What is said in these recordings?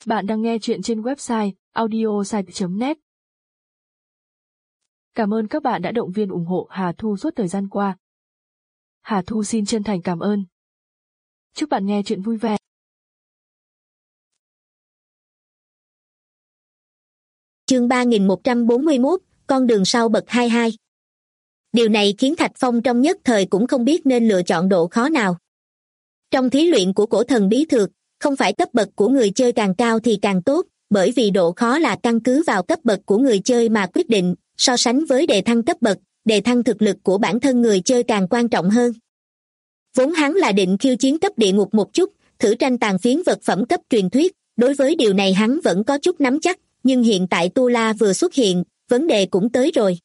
Bạn đang nghe chuyện trên website audiosite.net. Cảm ơn các bạn đã động viên ủng hộ Hà Thu suốt thời gian qua. Hà Thu xin chân thành cảm ơn. Chúc bạn nghe chuyện vui vẻ. Chương 3141, con đường sau bậc 22. Điều này khiến Thạch Phong trong nhất thời cũng không biết nên lựa chọn độ khó nào. Trong thí luyện của cổ thần bí thược, không phải cấp bậc của người chơi càng cao thì càng tốt, bởi vì độ khó là căn cứ vào cấp bậc của người chơi mà quyết định, so sánh với đề thăng cấp bậc, đề thăng thực lực của bản thân người chơi càng quan trọng hơn. Vốn hắn là định khiêu chiến cấp địa ngục một chút, thử tranh tàn phiến vật phẩm cấp truyền thuyết, đối với điều này hắn vẫn có chút nắm chắc, nhưng hiện tại Tu La vừa xuất hiện, vấn đề cũng tới rồi.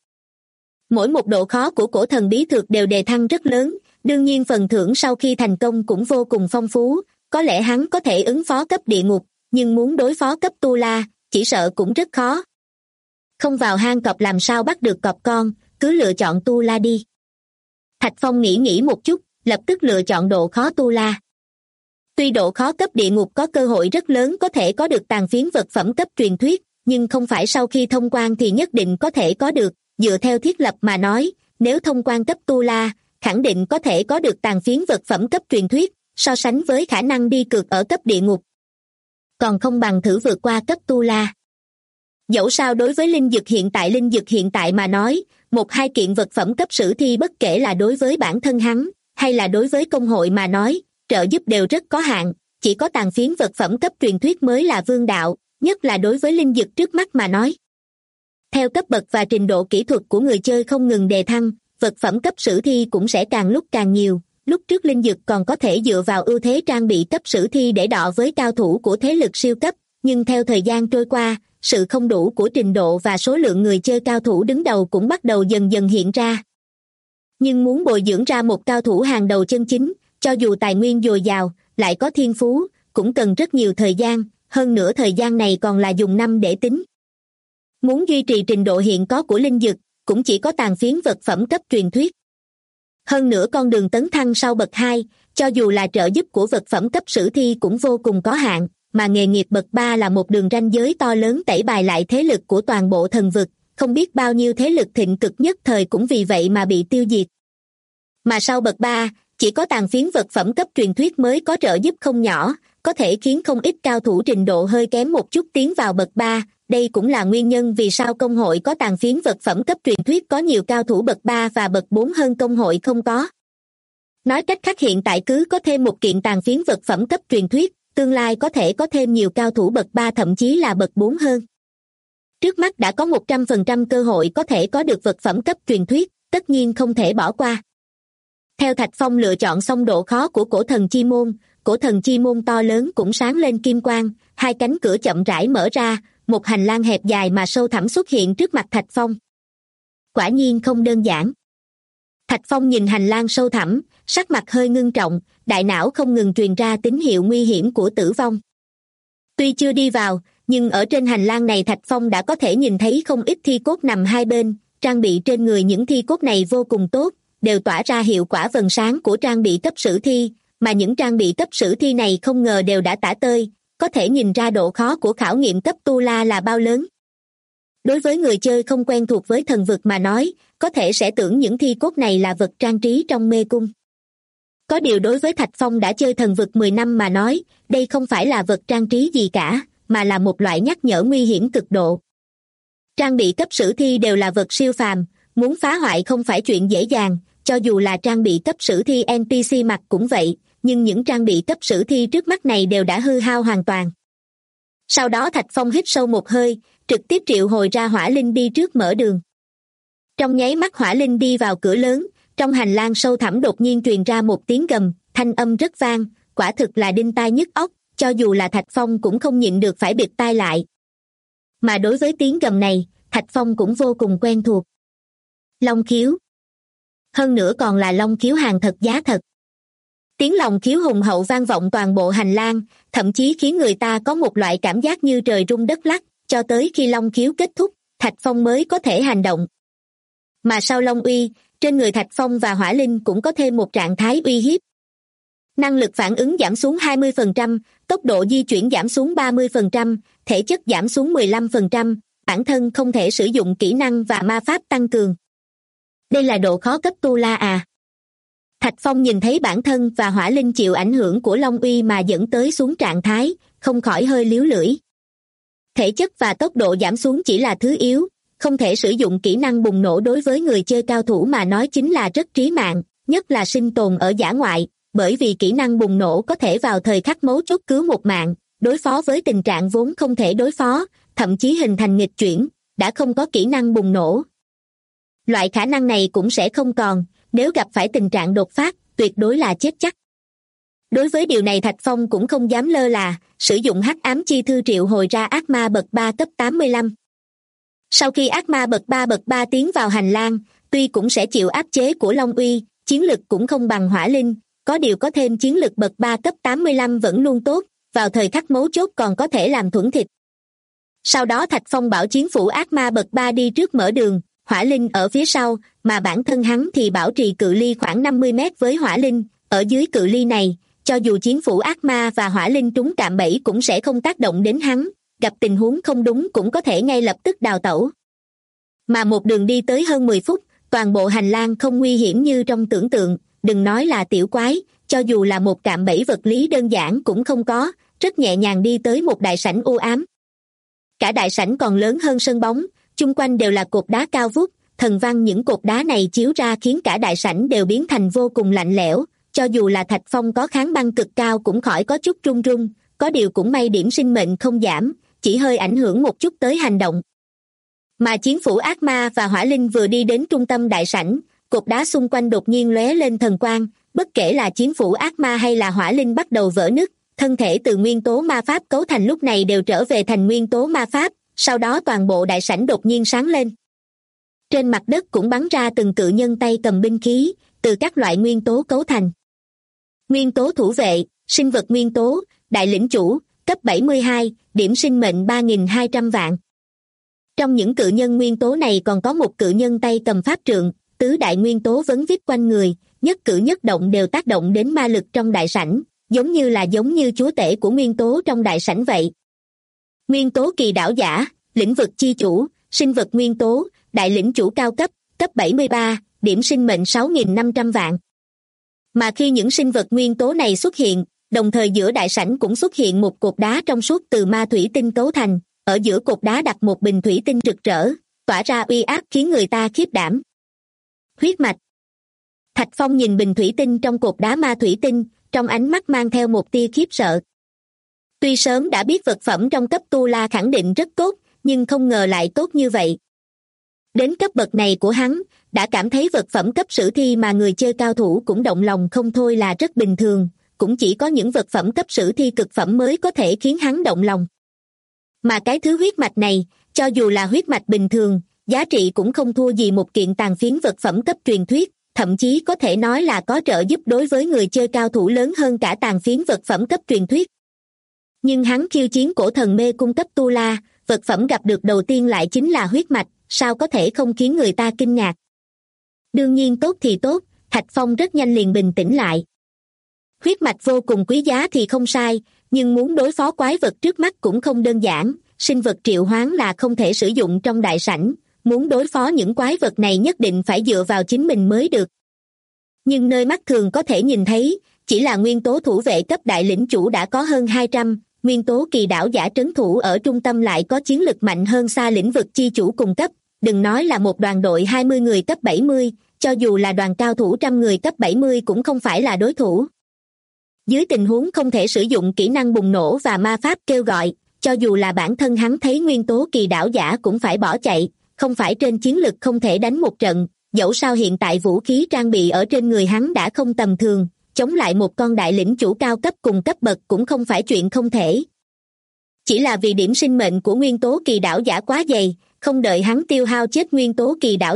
Mỗi một độ khó của cổ thần bí thược đều đề thăng rất lớn, đương nhiên phần thưởng sau khi thành công cũng vô cùng phong phú, có lẽ hắn có thể ứng phó cấp địa ngục, nhưng muốn đối phó cấp Tu La, chỉ sợ cũng rất khó. Không vào hang cọp làm sao bắt được cọp con, cứ lựa chọn Tu La đi. Thạch Phong nghĩ một chút, lập tức lựa chọn độ khó Tu La. Tuy độ khó cấp địa ngục có cơ hội rất lớn có thể có được tàn phiến vật phẩm cấp truyền thuyết, nhưng không phải sau khi thông quan thì nhất định có thể có được, dựa theo thiết lập mà nói, nếu thông quan cấp Tu La, khẳng định có thể có được tàn phiến vật phẩm cấp truyền thuyết, so sánh với khả năng đi cược ở cấp địa ngục. Còn không bằng thử vượt qua cấp Tu La. Dẫu sao đối với linh dược hiện tại mà nói, một hai kiện vật phẩm cấp sử thi bất kể là đối với bản thân hắn, hay là đối với công hội mà nói, trợ giúp đều rất có hạn, chỉ có tàn phiến vật phẩm cấp truyền thuyết mới là vương đạo, nhất là đối với linh dược trước mắt mà nói. Theo cấp bậc và trình độ kỹ thuật của người chơi không ngừng đề thăng, vật phẩm cấp sử thi cũng sẽ càng lúc càng nhiều. Lúc trước linh dược còn có thể dựa vào ưu thế trang bị cấp sử thi để đọ với cao thủ của thế lực siêu cấp, nhưng theo thời gian trôi qua, sự không đủ của trình độ và số lượng người chơi cao thủ đứng đầu cũng bắt đầu dần dần hiện ra. Nhưng muốn bồi dưỡng ra một cao thủ hàng đầu chân chính, cho dù tài nguyên dồi dào, lại có thiên phú, cũng cần rất nhiều thời gian, hơn nữa thời gian này còn là dùng năm để tính. Muốn duy trì trình độ hiện có của linh dược, cũng chỉ có tàn phiến vật phẩm cấp truyền thuyết. Hơn nữa con đường tấn thăng sau bậc 2, cho dù là trợ giúp của vật phẩm cấp sử thi cũng vô cùng có hạn, mà nghề nghiệp bậc 3 là một đường ranh giới to lớn tẩy bài lại thế lực của toàn bộ thần vực, không biết bao nhiêu thế lực thịnh cực nhất thời cũng vì vậy mà bị tiêu diệt. Mà sau bậc 3, chỉ có tàn phiến vật phẩm cấp truyền thuyết mới có trợ giúp không nhỏ, có thể khiến không ít cao thủ trình độ hơi kém một chút tiến vào bậc 3, đây cũng là nguyên nhân vì sao công hội có tàn phiến vật phẩm cấp truyền thuyết có nhiều cao thủ bậc 3 và bậc 4 hơn công hội không có. Nói cách khác hiện tại cứ có thêm một kiện tàn phiến vật phẩm cấp truyền thuyết, tương lai có thể có thêm nhiều cao thủ bậc 3 thậm chí là bậc 4 hơn. Trước mắt đã có 100% cơ hội có thể có được vật phẩm cấp truyền thuyết, tất nhiên không thể bỏ qua. Theo Thạch Phong lựa chọn xong độ khó của cổ thần chi môn to lớn cũng sáng lên kim quang, hai cánh cửa chậm rãi mở ra, một hành lang hẹp dài mà sâu thẳm xuất hiện trước mặt Thạch Phong. Quả nhiên không đơn giản. Thạch Phong nhìn hành lang sâu thẳm, sắc mặt hơi ngưng trọng, đại não không ngừng truyền ra tín hiệu nguy hiểm của tử vong. Tuy chưa đi vào, nhưng ở trên hành lang này Thạch Phong đã có thể nhìn thấy không ít thi cốt nằm hai bên, trang bị trên người những thi cốt này vô cùng tốt, đều tỏa ra hiệu quả vầng sáng của trang bị cấp sử thi, mà những trang bị cấp sử thi này không ngờ đều đã tả tơi, có thể nhìn ra độ khó của khảo nghiệm cấp Tu La là bao lớn. Đối với người chơi không quen thuộc với thần vực mà nói, có thể sẽ tưởng những thi cốt này là vật trang trí trong mê cung. Có điều đối với Thạch Phong đã chơi thần vực 10 năm mà nói, đây không phải là vật trang trí gì cả, mà là một loại nhắc nhở nguy hiểm cực độ. Trang bị cấp sử thi đều là vật siêu phàm, muốn phá hoại không phải chuyện dễ dàng, cho dù là trang bị cấp sử thi NPC mặc cũng vậy, nhưng những trang bị cấp sử thi trước mắt này đều đã hư hao hoàn toàn. Sau đó Thạch Phong hít sâu một hơi, trực tiếp triệu hồi ra hỏa linh đi trước mở đường. Trong nháy mắt hỏa linh đi vào cửa lớn, trong hành lang sâu thẳm đột nhiên truyền ra một tiếng gầm, thanh âm rất vang, quả thực là đinh tai nhức óc, cho dù là Thạch Phong cũng không nhịn được phải bịt tai lại. Mà đối với tiếng gầm này, Thạch Phong cũng vô cùng quen thuộc. Long khiếu. Hơn nữa còn là long khiếu hàng thật giá thật. Tiếng long khiếu hùng hậu vang vọng toàn bộ hành lang, thậm chí khiến người ta có một loại cảm giác như trời rung đất lắc, cho tới khi long khiếu kết thúc, Thạch Phong mới có thể hành động. Mà sau long uy, trên người Thạch Phong và hỏa linh cũng có thêm một trạng thái uy hiếp. Năng lực phản ứng giảm xuống 20%, tốc độ di chuyển giảm xuống 30%, thể chất giảm xuống 15%, bản thân không thể sử dụng kỹ năng và ma pháp tăng cường. Đây là độ khó cấp tu la à? Thạch Phong nhìn thấy bản thân và hỏa linh chịu ảnh hưởng của Long Uy mà dẫn tới xuống trạng thái, không khỏi hơi líu lưỡi. Thể chất và tốc độ giảm xuống chỉ là thứ yếu, không thể sử dụng kỹ năng bùng nổ đối với người chơi cao thủ mà nói chính là rất trí mạng, nhất là sinh tồn ở dã ngoại, bởi vì kỹ năng bùng nổ có thể vào thời khắc mấu chốt cứu một mạng, đối phó với tình trạng vốn không thể đối phó, thậm chí hình thành nghịch chuyển, đã không có kỹ năng bùng nổ. Loại khả năng này cũng sẽ không còn, nếu gặp phải tình trạng đột phát, tuyệt đối là chết chắc. Đối với điều này Thạch Phong cũng không dám lơ là, sử dụng hắc ám chi thư triệu hồi ra ác ma bậc 3 cấp 85. Sau khi ác ma bậc 3 tiến vào hành lang, tuy cũng sẽ chịu áp chế của Long Uy, chiến lực cũng không bằng hỏa linh, có điều có thêm chiến lực bậc 3 cấp 85 vẫn luôn tốt, vào thời khắc mấu chốt còn có thể làm thuẫn thịt. Sau đó Thạch Phong bảo chiến phủ ác ma bậc 3 đi trước mở đường, hỏa linh ở phía sau, mà bản thân hắn thì bảo trì cự ly khoảng 50 mét với hỏa linh, ở dưới cự ly này, cho dù chiến phủ ác ma và hỏa linh trúng cạm bẫy cũng sẽ không tác động đến hắn, gặp tình huống không đúng cũng có thể ngay lập tức đào tẩu. Mà một đường đi tới hơn 10 phút, toàn bộ hành lang không nguy hiểm như trong tưởng tượng, đừng nói là tiểu quái, cho dù là một cạm bẫy vật lý đơn giản cũng không có, rất nhẹ nhàng đi tới một đại sảnh u ám. Cả đại sảnh còn lớn hơn sân bóng, chung quanh đều là cột đá cao vút, thần văn những cột đá này chiếu ra khiến cả đại sảnh đều biến thành vô cùng lạnh lẽo, cho dù là Thạch Phong có kháng băng cực cao cũng khỏi có chút run run, có điều cũng may điểm sinh mệnh không giảm, chỉ hơi ảnh hưởng một chút tới hành động. Mà chiến phủ ác ma và hỏa linh vừa đi đến trung tâm đại sảnh, cột đá xung quanh đột nhiên lóe lên thần quang, bất kể là chiến phủ ác ma hay là hỏa linh bắt đầu vỡ nứt, thân thể từ nguyên tố ma pháp cấu thành lúc này đều trở về thành nguyên tố ma pháp, sau đó toàn bộ đại sảnh đột nhiên sáng lên. Trên mặt đất cũng bắn ra từng cự nhân tay cầm binh khí, từ các loại nguyên tố cấu thành. Nguyên tố thủ vệ, sinh vật nguyên tố, đại lĩnh chủ, cấp 72, điểm sinh mệnh 3.200 vạn. Trong những cự nhân nguyên tố này còn có một cự nhân tay cầm pháp trượng, tứ đại nguyên tố vấn vít quanh người, nhất cử nhất động đều tác động đến ma lực trong đại sảnh, giống như chúa tể của nguyên tố trong đại sảnh vậy. Nguyên tố kỳ đảo giả, lĩnh vực chi chủ, sinh vật nguyên tố, đại lĩnh chủ cao cấp, cấp 73, điểm sinh mệnh 6.500 vạn. Mà khi những sinh vật nguyên tố này xuất hiện, đồng thời giữa đại sảnh cũng xuất hiện một cột đá trong suốt từ ma thủy tinh cấu thành, ở giữa cột đá đặt một bình thủy tinh rực rỡ, tỏa ra uy áp khiến người ta khiếp đảm. Huyết mạch. Thạch Phong nhìn bình thủy tinh trong cột đá ma thủy tinh, trong ánh mắt mang theo một tia khiếp sợ. Tuy sớm đã biết vật phẩm trong cấp tu la khẳng định rất tốt, nhưng không ngờ lại tốt như vậy. Đến cấp bậc này của hắn, đã cảm thấy vật phẩm cấp sử thi mà người chơi cao thủ cũng động lòng không thôi là rất bình thường, cũng chỉ có những vật phẩm cấp sử thi cực phẩm mới có thể khiến hắn động lòng. Mà cái thứ huyết mạch này, cho dù là huyết mạch bình thường, giá trị cũng không thua gì một kiện tàn phiến vật phẩm cấp truyền thuyết, thậm chí có thể nói là có trợ giúp đối với người chơi cao thủ lớn hơn cả tàn phiến vật phẩm cấp truyền thuyết. Nhưng hắn khiêu chiến cổ thần mê cung cấp tu la, vật phẩm gặp được đầu tiên lại chính là huyết mạch, sao có thể không khiến người ta kinh ngạc. Đương nhiên tốt thì tốt, Thạch Phong rất nhanh liền bình tĩnh lại. Huyết mạch vô cùng quý giá thì không sai, nhưng muốn đối phó quái vật trước mắt cũng không đơn giản, sinh vật triệu hoán là không thể sử dụng trong đại sảnh, muốn đối phó những quái vật này nhất định phải dựa vào chính mình mới được. Nhưng nơi mắt thường có thể nhìn thấy, chỉ là nguyên tố thủ vệ cấp đại lĩnh chủ đã có hơn 200, nguyên tố kỳ đảo giả trấn thủ ở trung tâm lại có chiến lực mạnh hơn xa lĩnh vực chi chủ cùng cấp, đừng nói là một đoàn đội 20 người cấp 70, cho dù là đoàn cao thủ 100 người cấp 70 cũng không phải là đối thủ. Dưới tình huống không thể sử dụng kỹ năng bùng nổ và ma pháp kêu gọi, cho dù là bản thân hắn thấy nguyên tố kỳ đảo giả cũng phải bỏ chạy, không phải trên chiến lực không thể đánh một trận, dẫu sao hiện tại vũ khí trang bị ở trên người hắn đã không tầm thường, chống lại một con đại lĩnh chủ cao cấp cùng cấp bậc cũng không phải chuyện không thể. Chỉ là vì điểm sinh mệnh của nguyên tố kỳ đảo giả quá dày, không đợi hắn tiêu hao chết nguyên tố kỳ đảo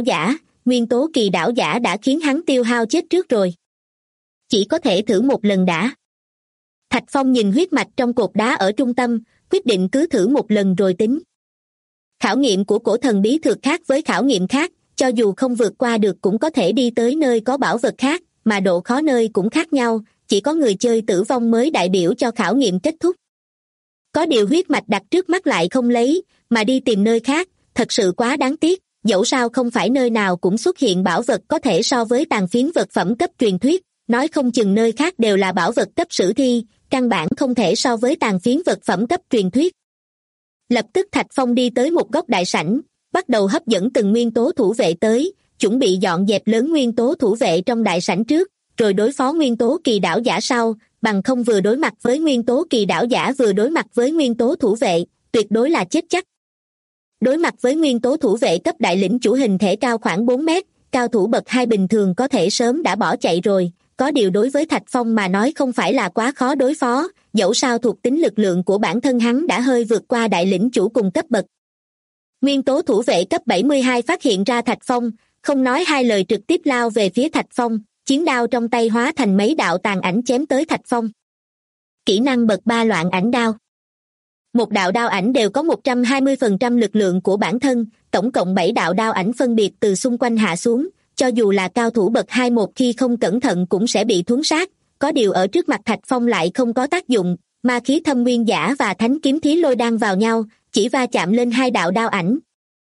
giả đã khiến hắn tiêu hao chết trước rồi. Chỉ có thể thử một lần đã. Thạch Phong nhìn huyết mạch trong cột đá ở trung tâm, quyết định cứ thử một lần rồi tính. Khảo nghiệm của cổ thần bí thực khác với khảo nghiệm khác, cho dù không vượt qua được cũng có thể đi tới nơi có bảo vật khác, mà độ khó nơi cũng khác nhau, chỉ có người chơi tử vong mới đại biểu cho khảo nghiệm kết thúc. Có điều huyết mạch đặt trước mắt lại không lấy, mà đi tìm nơi khác, thật sự quá đáng tiếc, dẫu sao không phải nơi nào cũng xuất hiện bảo vật có thể so với tàn phiến vật phẩm cấp truyền thuyết, nói không chừng nơi khác đều là bảo vật cấp sử thi, căn bản không thể so với tàn phiến vật phẩm cấp truyền thuyết. Lập tức Thạch Phong đi tới một góc đại sảnh, bắt đầu hấp dẫn từng nguyên tố thủ vệ tới, chuẩn bị dọn dẹp lớn nguyên tố thủ vệ trong đại sảnh trước, rồi đối phó nguyên tố kỳ đảo giả sau, bằng không vừa đối mặt với nguyên tố kỳ đảo giả vừa đối mặt với nguyên tố thủ vệ, tuyệt đối là chết chắc. Đối mặt với nguyên tố thủ vệ cấp đại lĩnh chủ hình thể cao khoảng 4 mét, cao thủ bậc 2 bình thường có thể sớm đã bỏ chạy rồi, có điều đối với Thạch Phong mà nói không phải là quá khó đối phó, dẫu sao thuộc tính lực lượng của bản thân hắn đã hơi vượt qua đại lĩnh chủ cùng cấp bậc. Nguyên tố thủ vệ cấp 72 phát hiện ra Thạch Phong, không nói hai lời trực tiếp lao về phía Thạch Phong, chiến đao trong tay hóa thành mấy đạo tàn ảnh chém tới Thạch Phong. Kỹ năng bậc 3 loạn ảnh đao. Một đạo đao ảnh đều có 120% lực lượng của bản thân, tổng cộng 7 đạo đao ảnh phân biệt từ xung quanh hạ xuống, cho dù là cao thủ bậc 2 một khi không cẩn thận cũng sẽ bị thuấn sát, có điều ở trước mặt Thạch Phong lại không có tác dụng, ma khí thâm nguyên giả và thánh kiếm thí lôi đan vào nhau, chỉ va chạm lên hai đạo đao ảnh.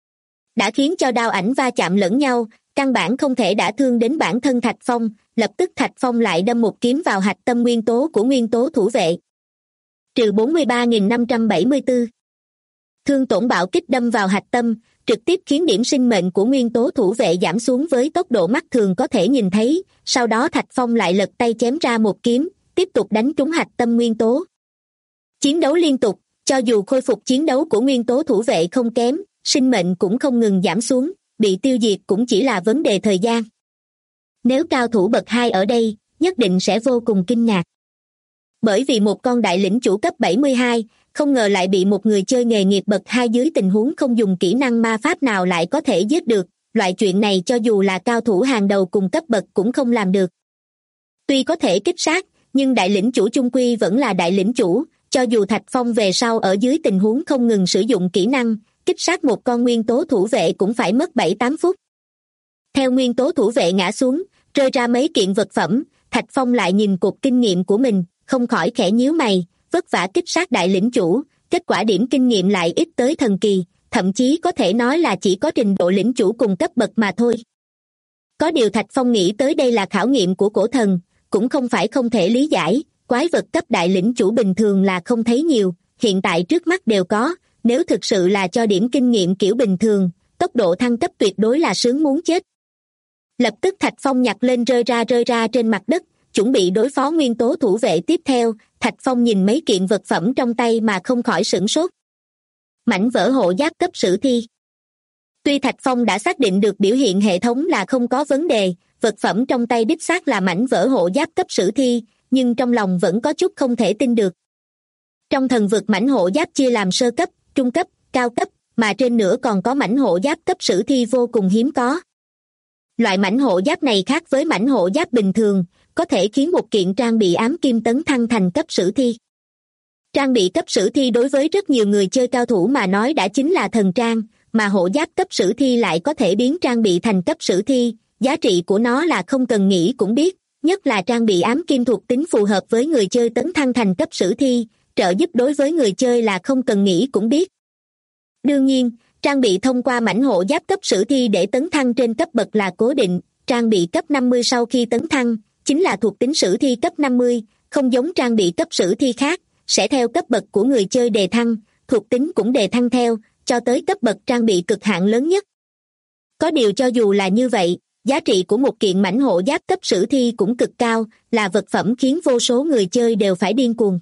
Đã khiến cho đao ảnh va chạm lẫn nhau, căn bản không thể đả thương đến bản thân Thạch Phong, lập tức Thạch Phong lại đâm một kiếm vào hạch tâm nguyên tố của nguyên tố thủ vệ. Trừ 43.574. Thương tổn bạo kích đâm vào hạch tâm, trực tiếp khiến điểm sinh mệnh của nguyên tố thủ vệ giảm xuống với tốc độ mắt thường có thể nhìn thấy, sau đó Thạch Phong lại lật tay chém ra một kiếm, tiếp tục đánh trúng hạch tâm nguyên tố. Chiến đấu liên tục, cho dù khôi phục chiến đấu của nguyên tố thủ vệ không kém, sinh mệnh cũng không ngừng giảm xuống, bị tiêu diệt cũng chỉ là vấn đề thời gian. Nếu cao thủ bậc 2 ở đây, nhất định sẽ vô cùng kinh ngạc. Bởi vì một con đại lĩnh chủ cấp 72, không ngờ lại bị một người chơi nghề nghiệp bậc 2 dưới tình huống không dùng kỹ năng ma pháp nào lại có thể giết được, loại chuyện này cho dù là cao thủ hàng đầu cùng cấp bậc cũng không làm được. Tuy có thể kích sát, nhưng đại lĩnh chủ chung quy vẫn là đại lĩnh chủ, cho dù Thạch Phong về sau ở dưới tình huống không ngừng sử dụng kỹ năng, kích sát một con nguyên tố thủ vệ cũng phải mất 7-8 phút. Theo nguyên tố thủ vệ ngã xuống, rơi ra mấy kiện vật phẩm, Thạch Phong lại nhìn cột kinh nghiệm của mình, không khỏi khẽ nhíu mày, vất vả kích sát đại lĩnh chủ, kết quả điểm kinh nghiệm lại ít tới thần kỳ, thậm chí có thể nói là chỉ có trình độ lĩnh chủ cùng cấp bậc mà thôi. Có điều Thạch Phong nghĩ tới đây là khảo nghiệm của cổ thần, cũng không phải không thể lý giải, quái vật cấp đại lĩnh chủ bình thường là không thấy nhiều, hiện tại trước mắt đều có, nếu thực sự là cho điểm kinh nghiệm kiểu bình thường, tốc độ thăng cấp tuyệt đối là sướng muốn chết. Lập tức Thạch Phong nhặt lên rơi ra trên mặt đất, chuẩn bị đối phó nguyên tố thủ vệ tiếp theo, Thạch Phong nhìn mấy kiện vật phẩm trong tay mà không khỏi sửng sốt. Mảnh vỡ hộ giáp cấp sử thi. Tuy Thạch Phong đã xác định được biểu hiện hệ thống là không có vấn đề, vật phẩm trong tay đích xác là mảnh vỡ hộ giáp cấp sử thi, nhưng trong lòng vẫn có chút không thể tin được. Trong thần vực mảnh hộ giáp chia làm sơ cấp, trung cấp, cao cấp, mà trên nữa còn có mảnh hộ giáp cấp sử thi vô cùng hiếm có. Loại mảnh hộ giáp này khác với mảnh hộ giáp bình thường, có thể khiến một kiện trang bị ám kim tấn thăng thành cấp sử thi. Trang bị cấp sử thi đối với rất nhiều người chơi cao thủ mà nói đã chính là thần trang, mà hộ giáp cấp sử thi lại có thể biến trang bị thành cấp sử thi, giá trị của nó là không cần nghĩ cũng biết, nhất là trang bị ám kim thuộc tính phù hợp với người chơi tấn thăng thành cấp sử thi, trợ giúp đối với người chơi là không cần nghĩ cũng biết. Đương nhiên, trang bị thông qua mảnh hộ giáp cấp sử thi để tấn thăng trên cấp bậc là cố định, trang bị cấp 50 sau khi tấn thăng, chính là thuộc tính sử thi cấp 50, không giống trang bị cấp sử thi khác, sẽ theo cấp bậc của người chơi đề thăng, thuộc tính cũng đề thăng theo, cho tới cấp bậc trang bị cực hạn lớn nhất. Có điều cho dù là như vậy, giá trị của một kiện mảnh hộ giáp cấp sử thi cũng cực cao, là vật phẩm khiến vô số người chơi đều phải điên cuồng.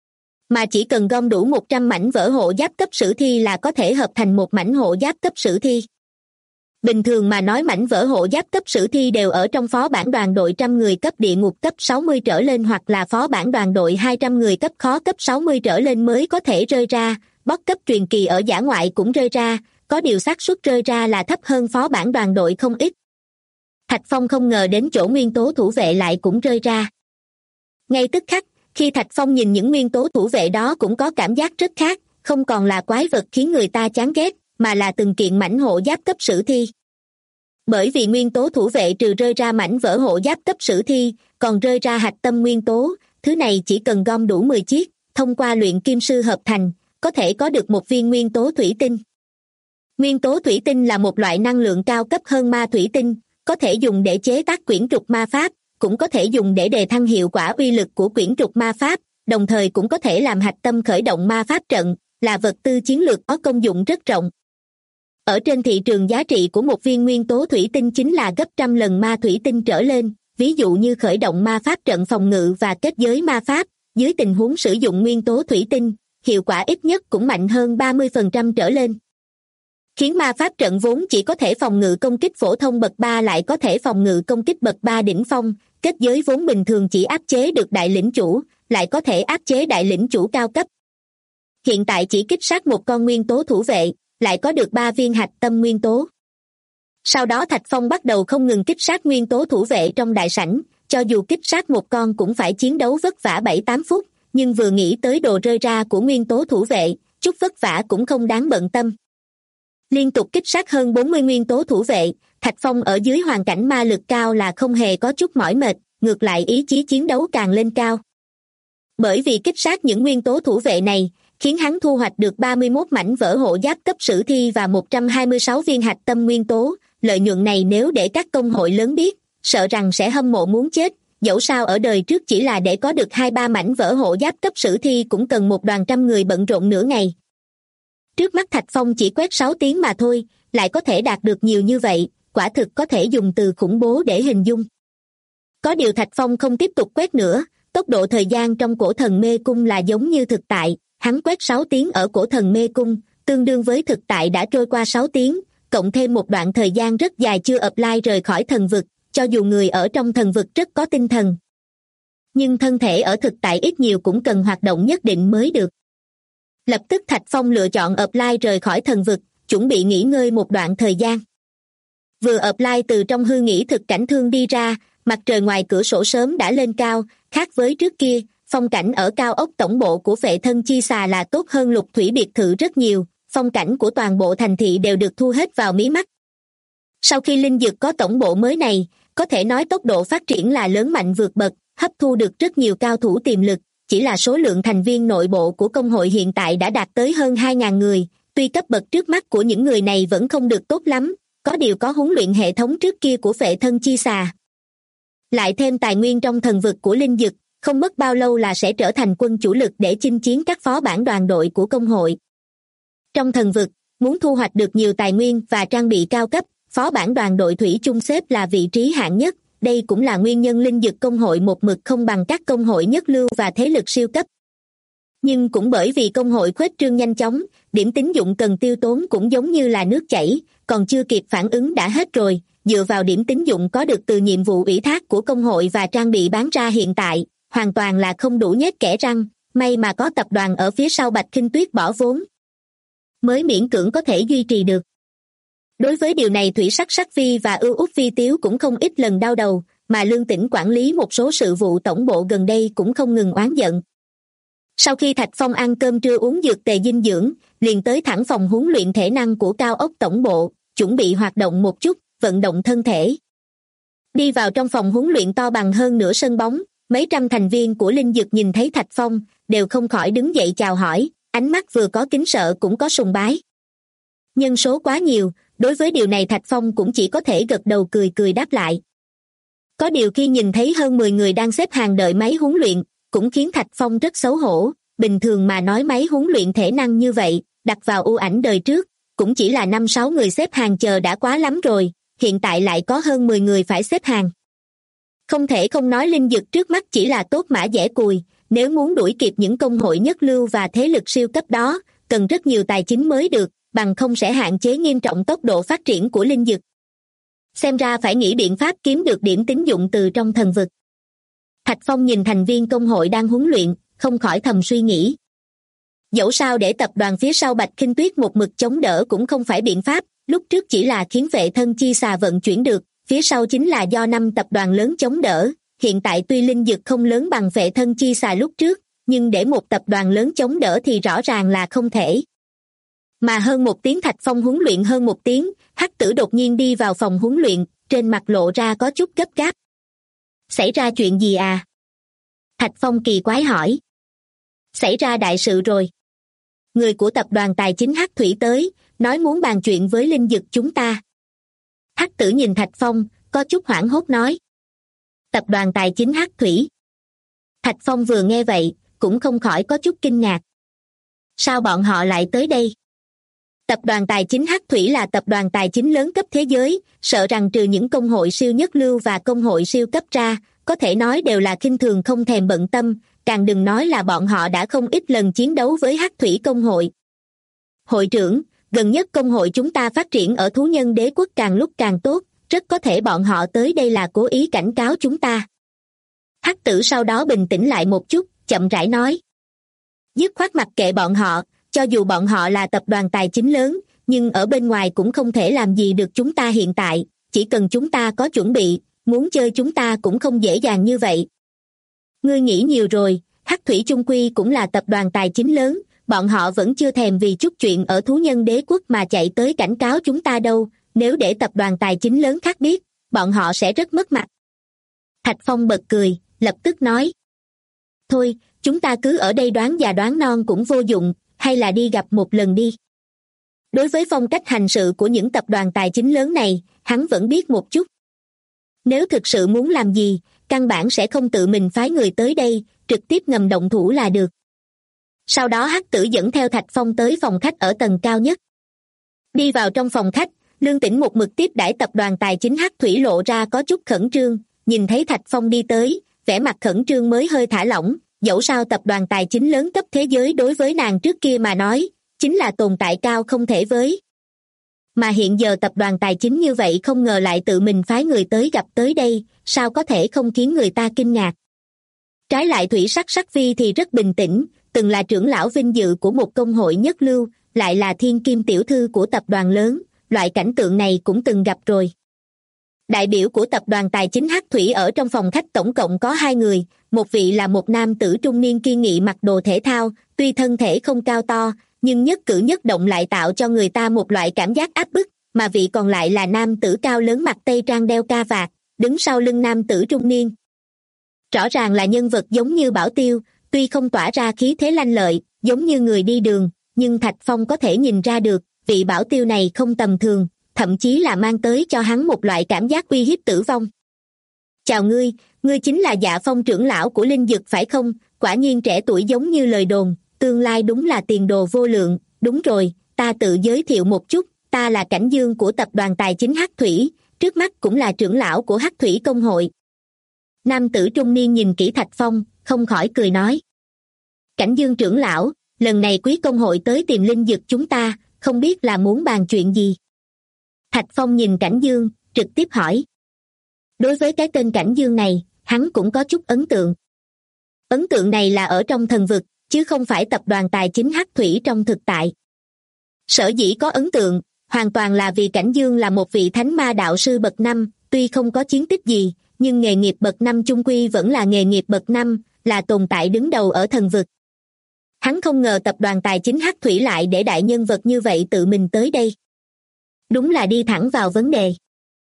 Mà chỉ cần gom đủ 100 mảnh vỡ hộ giáp cấp sử thi là có thể hợp thành một mảnh hộ giáp cấp sử thi. Bình thường mà nói mảnh vỡ hộ giáp cấp sử thi đều ở trong phó bản đoàn đội 100 người cấp địa ngục cấp 60 trở lên hoặc là phó bản đoàn đội 200 người cấp khó cấp 60 trở lên mới có thể rơi ra, boss cấp truyền kỳ ở dã ngoại cũng rơi ra, có điều xác suất rơi ra là thấp hơn phó bản đoàn đội không ít. Thạch Phong không ngờ đến chỗ nguyên tố thủ vệ lại cũng rơi ra. Ngay tức khắc, khi Thạch Phong nhìn những nguyên tố thủ vệ đó cũng có cảm giác rất khác, không còn là quái vật khiến người ta chán ghét, mà là từng kiện mảnh hộ giáp cấp sử thi. Bởi vì nguyên tố thủ vệ trừ rơi ra mảnh vỡ hộ giáp cấp sử thi, còn rơi ra hạch tâm nguyên tố, thứ này chỉ cần gom đủ 10 chiếc, thông qua luyện kim sư hợp thành, có thể có được một viên nguyên tố thủy tinh. Nguyên tố thủy tinh là một loại năng lượng cao cấp hơn ma thủy tinh, có thể dùng để chế tác quyển trục ma pháp, cũng có thể dùng để đề thăng hiệu quả uy lực của quyển trục ma pháp, đồng thời cũng có thể làm hạch tâm khởi động ma pháp trận, là vật tư chiến lược có công dụng rất rộng. Ở trên thị trường giá trị của một viên nguyên tố thủy tinh chính là gấp trăm lần ma thủy tinh trở lên, ví dụ như khởi động ma pháp trận phòng ngự và kết giới ma pháp, dưới tình huống sử dụng nguyên tố thủy tinh, hiệu quả ít nhất cũng mạnh hơn 30% trở lên. Khiến ma pháp trận vốn chỉ có thể phòng ngự công kích phổ thông bậc 3 lại có thể phòng ngự công kích bậc 3 đỉnh phong, kết giới vốn bình thường chỉ áp chế được đại lĩnh chủ, lại có thể áp chế đại lĩnh chủ cao cấp. Hiện tại chỉ kích sát một con nguyên tố thủ vệ, lại có được 3 viên hạch tâm nguyên tố. Sau đó Thạch Phong bắt đầu không ngừng kích sát nguyên tố thủ vệ trong đại sảnh, cho dù kích sát một con cũng phải chiến đấu vất vả 7-8 phút, nhưng vừa nghĩ tới đồ rơi ra của nguyên tố thủ vệ, chút vất vả cũng không đáng bận tâm. Liên tục kích sát hơn 40 nguyên tố thủ vệ, Thạch Phong ở dưới hoàn cảnh ma lực cao là không hề có chút mỏi mệt, ngược lại ý chí chiến đấu càng lên cao. Bởi vì kích sát những nguyên tố thủ vệ này, khiến hắn thu hoạch được 31 mảnh vỡ hộ giáp cấp sử thi và 126 viên hạch tâm nguyên tố, lợi nhuận này nếu để các công hội lớn biết, sợ rằng sẽ hâm mộ muốn chết, dẫu sao ở đời trước chỉ là để có được 2-3 mảnh vỡ hộ giáp cấp sử thi cũng cần một đoàn trăm người bận rộn nửa ngày. Trước mắt Thạch Phong chỉ quét 6 tiếng mà thôi, lại có thể đạt được nhiều như vậy, quả thực có thể dùng từ khủng bố để hình dung. Có điều Thạch Phong không tiếp tục quét nữa, tốc độ thời gian trong cổ thần mê cung là giống như thực tại, hắn quét 6 tiếng ở cổ thần mê cung, tương đương với thực tại đã trôi qua 6 tiếng, cộng thêm một đoạn thời gian rất dài chưa apply rời khỏi thần vực, cho dù người ở trong thần vực rất có tinh thần. Nhưng thân thể ở thực tại ít nhiều cũng cần hoạt động nhất định mới được. Lập tức Thạch Phong lựa chọn apply rời khỏi thần vực, chuẩn bị nghỉ ngơi một đoạn thời gian. Vừa apply từ trong hư nghĩ thực cảnh thương đi ra, mặt trời ngoài cửa sổ sớm đã lên cao, khác với trước kia, phong cảnh ở cao ốc tổng bộ của Phệ Thân Chi Xà là tốt hơn Lục Thủy biệt thự rất nhiều, phong cảnh của toàn bộ thành thị đều được thu hết vào mí mắt. Sau khi Linh Dực có tổng bộ mới này, có thể nói tốc độ phát triển là lớn mạnh vượt bậc, hấp thu được rất nhiều cao thủ tiềm lực, chỉ là số lượng thành viên nội bộ của công hội hiện tại đã đạt tới hơn 2.000 người, tuy cấp bậc trước mắt của những người này vẫn không được tốt lắm, có điều có huấn luyện hệ thống trước kia của Phệ Thân Chi Xà. Lại thêm tài nguyên trong thần vực của Linh Dực, không mất bao lâu là sẽ trở thành quân chủ lực để chinh chiến các phó bản đoàn đội của công hội. Trong thần vực, muốn thu hoạch được nhiều tài nguyên và trang bị cao cấp, phó bản đoàn đội thủy chung xếp là vị trí hạng nhất, đây cũng là nguyên nhân Linh Dực công hội một mực không bằng các công hội nhất lưu và thế lực siêu cấp. Nhưng cũng bởi vì công hội khuếch trương nhanh chóng, điểm tín dụng cần tiêu tốn cũng giống như là nước chảy, còn chưa kịp phản ứng đã hết rồi, dựa vào điểm tín dụng có được từ nhiệm vụ ủy thác của công hội và trang bị bán ra hiện tại, hoàn toàn là không đủ nhét kẽ răng, may mà có tập đoàn ở phía sau Bạch Khinh Tuyết bỏ vốn, mới miễn cưỡng có thể duy trì được. Đối với điều này Thủy Sắc Sắc Phi và Ưu Út Phi Tiếu cũng không ít lần đau đầu, mà Lương Tĩnh quản lý một số sự vụ tổng bộ gần đây cũng không ngừng oán giận. Sau khi Thạch Phong ăn cơm trưa uống dược tề dinh dưỡng, liền tới thẳng phòng huấn luyện thể năng của cao ốc tổng bộ, chuẩn bị hoạt động một chút, vận động thân thể. Đi vào trong phòng huấn luyện to bằng hơn nửa sân bóng, mấy trăm thành viên của Linh Dực nhìn thấy Thạch Phong, đều không khỏi đứng dậy chào hỏi, ánh mắt vừa có kính sợ cũng có sùng bái. Nhân số quá nhiều, đối với điều này Thạch Phong cũng chỉ có thể gật đầu cười cười đáp lại. Có điều khi nhìn thấy hơn 10 người đang xếp hàng đợi máy huấn luyện, cũng khiến Thạch Phong rất xấu hổ, bình thường mà nói máy huấn luyện thể năng như vậy, đặt vào ưu ảnh đời trước, cũng chỉ là 5-6 người xếp hàng chờ đã quá lắm rồi, hiện tại lại có hơn 10 người phải xếp hàng. Không thể không nói Linh Dực trước mắt chỉ là tốt mã dẻ cùi, nếu muốn đuổi kịp những công hội nhất lưu và thế lực siêu cấp đó, cần rất nhiều tài chính mới được, bằng không sẽ hạn chế nghiêm trọng tốc độ phát triển của Linh Dực. Xem ra phải nghĩ biện pháp kiếm được điểm tín dụng từ trong thần vực. Thạch Phong nhìn thành viên công hội đang huấn luyện, không khỏi thầm suy nghĩ. Dẫu sao để tập đoàn phía sau Bạch Khinh Tuyết một mực chống đỡ cũng không phải biện pháp, lúc trước chỉ là khiến Phệ Thân Chi Xà vận chuyển được, phía sau chính là do 5 tập đoàn lớn chống đỡ, hiện tại tuy Linh Dực không lớn bằng Phệ Thân Chi Xà lúc trước, nhưng để một tập đoàn lớn chống đỡ thì rõ ràng là không thể. Mà hơn 1 tiếng Thạch Phong huấn luyện hơn 1 tiếng, Hắc Tử đột nhiên đi vào phòng huấn luyện, trên mặt lộ ra có chút gấp gáp. Xảy ra chuyện gì à? Thạch Phong kỳ quái hỏi. Xảy ra đại sự rồi. Người của tập đoàn tài chính Hắc Thủy tới, nói muốn bàn chuyện với linh dực chúng ta. Hắc Tử nhìn Thạch Phong, có chút hoảng hốt nói. Tập đoàn tài chính Hắc Thủy. Thạch Phong vừa nghe vậy, cũng không khỏi có chút kinh ngạc. Sao bọn họ lại tới đây? Tập đoàn tài chính Hắc Thủy là tập đoàn tài chính lớn cấp thế giới, sợ rằng trừ những công hội siêu nhất lưu và công hội siêu cấp ra, có thể nói đều là khinh thường không thèm bận tâm, càng đừng nói là bọn họ đã không ít lần chiến đấu với Hắc Thủy công hội. Hội trưởng, gần nhất công hội chúng ta phát triển ở thú nhân đế quốc càng lúc càng tốt, rất có thể bọn họ tới đây là cố ý cảnh cáo chúng ta. Hắc Tử sau đó bình tĩnh lại một chút, chậm rãi nói. Dứt khoát mặc kệ bọn họ, cho dù bọn họ là tập đoàn tài chính lớn, nhưng ở bên ngoài cũng không thể làm gì được chúng ta hiện tại, chỉ cần chúng ta có chuẩn bị, muốn chơi chúng ta cũng không dễ dàng như vậy. Ngươi nghĩ nhiều rồi, Hắc Thủy chung quy cũng là tập đoàn tài chính lớn, bọn họ vẫn chưa thèm vì chút chuyện ở thú nhân đế quốc mà chạy tới cảnh cáo chúng ta đâu, nếu để tập đoàn tài chính lớn khác biết, bọn họ sẽ rất mất mặt. Thạch Phong bật cười, lập tức nói. Thôi, chúng ta cứ ở đây đoán già đoán non cũng vô dụng, hay là đi gặp một lần đi. Đối với phong cách hành sự của những tập đoàn tài chính lớn này, hắn vẫn biết một chút. Nếu thực sự muốn làm gì, căn bản sẽ không tự mình phái người tới đây, trực tiếp ngầm động thủ là được. Sau đó Hắc Tử dẫn theo Thạch Phong tới phòng khách ở tầng cao nhất. Đi vào trong phòng khách, Lương Tĩnh một mực tiếp đãi tập đoàn tài chính Hắc Thủy lộ ra có chút khẩn trương, nhìn thấy Thạch Phong đi tới, vẻ mặt khẩn trương mới hơi thả lỏng, dẫu sao tập đoàn tài chính lớn cấp thế giới đối với nàng trước kia mà nói, chính là tồn tại cao không thể với. Mà hiện giờ tập đoàn tài chính như vậy không ngờ lại tự mình phái người tới gặp tới đây, sao có thể không khiến người ta kinh ngạc. Trái lại Thủy Sắc Sắc Vi thì rất bình tĩnh, từng là trưởng lão vinh dự của một công hội nhất lưu, lại là thiên kim tiểu thư của tập đoàn lớn, loại cảnh tượng này cũng từng gặp rồi. Đại biểu của tập đoàn tài chính Hắc Thủy ở trong phòng khách tổng cộng có 2 người, một vị là một nam tử trung niên kiên nghị mặc đồ thể thao, tuy thân thể không cao to, nhưng nhất cử nhất động lại tạo cho người ta một loại cảm giác áp bức, mà vị còn lại là nam tử cao lớn mặc tây trang đeo ca vạt, đứng sau lưng nam tử trung niên. Rõ ràng là nhân vật giống như Bảo Tiêu, tuy không tỏa ra khí thế lanh lợi, giống như người đi đường, nhưng Thạch Phong có thể nhìn ra được, vị Bảo Tiêu này không tầm thường, thậm chí là mang tới cho hắn một loại cảm giác uy hiếp tử vong. Chào ngươi, ngươi chính là Dạ Phong trưởng lão của Linh Dực phải không? Quả nhiên trẻ tuổi giống như lời đồn, tương lai đúng là tiền đồ vô lượng. Đúng rồi, ta tự giới thiệu một chút, ta là Cảnh Dương của tập đoàn tài chính Hắc Thủy, trước mắt cũng là trưởng lão của Hắc Thủy công hội. Nam tử trung niên nhìn kỹ Thạch Phong, không khỏi cười nói. Cảnh Dương trưởng lão, lần này quý công hội tới tìm Linh Dực chúng ta, không biết là muốn bàn chuyện gì? Thạch Phong nhìn Cảnh Dương, trực tiếp hỏi. Đối với cái tên Cảnh Dương này, hắn cũng có chút ấn tượng. Ấn tượng này là ở trong thần vực, chứ không phải tập đoàn tài chính Hắc Thủy trong thực tại. Sở dĩ có ấn tượng, hoàn toàn là vì Cảnh Dương là một vị thánh ma đạo sư bậc 5, tuy không có chiến tích gì, nhưng nghề nghiệp bậc 5 chung quy vẫn là nghề nghiệp bậc 5, là tồn tại đứng đầu ở thần vực. Hắn không ngờ tập đoàn tài chính Hắc Thủy lại để đại nhân vật như vậy tự mình tới đây. Đúng là đi thẳng vào vấn đề.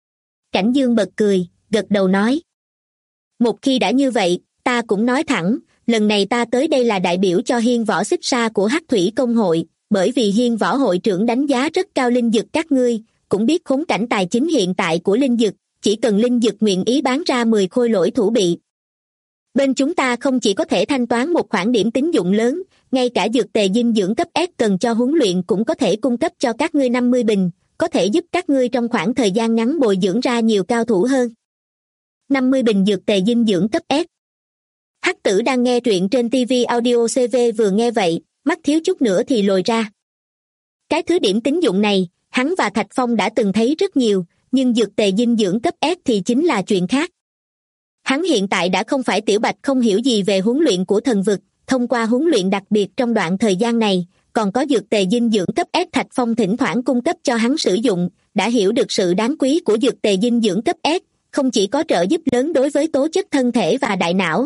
Cảnh Dương bật cười, gật đầu nói. Một khi đã như vậy, ta cũng nói thẳng, lần này ta tới đây là đại biểu cho Hiên Võ Xích Sa của Hắc Thủy công hội, bởi vì Hiên Võ hội trưởng đánh giá rất cao Linh Dực các ngươi, cũng biết khốn cảnh tài chính hiện tại của Linh Dực, chỉ cần Linh Dực nguyện ý bán ra 10 khôi lỗi thủ bị. Bên chúng ta không chỉ có thể thanh toán một khoản điểm tín dụng lớn, ngay cả dược tề dinh dưỡng cấp S cần cho huấn luyện cũng có thể cung cấp cho các ngươi 50 bình, có thể giúp các ngươi trong khoảng thời gian ngắn bồi dưỡng ra nhiều cao thủ hơn. 50 bình dược tề dinh dưỡng cấp S. Hắc Tử đang nghe truyện trên TV Audio CV vừa nghe vậy, mắt thiếu chút nữa thì lồi ra. Cái thứ điểm tín dụng này, hắn và Thạch Phong đã từng thấy rất nhiều, nhưng dược tề dinh dưỡng cấp S thì chính là chuyện khác. Hắn hiện tại đã không phải tiểu bạch không hiểu gì về huấn luyện của thần vực, thông qua huấn luyện đặc biệt trong đoạn thời gian này, còn có dược tề dinh dưỡng cấp S Thạch Phong thỉnh thoảng cung cấp cho hắn sử dụng, đã hiểu được sự đáng quý của dược tề dinh dưỡng cấp S, không chỉ có trợ giúp lớn đối với tố chất thân thể và đại não,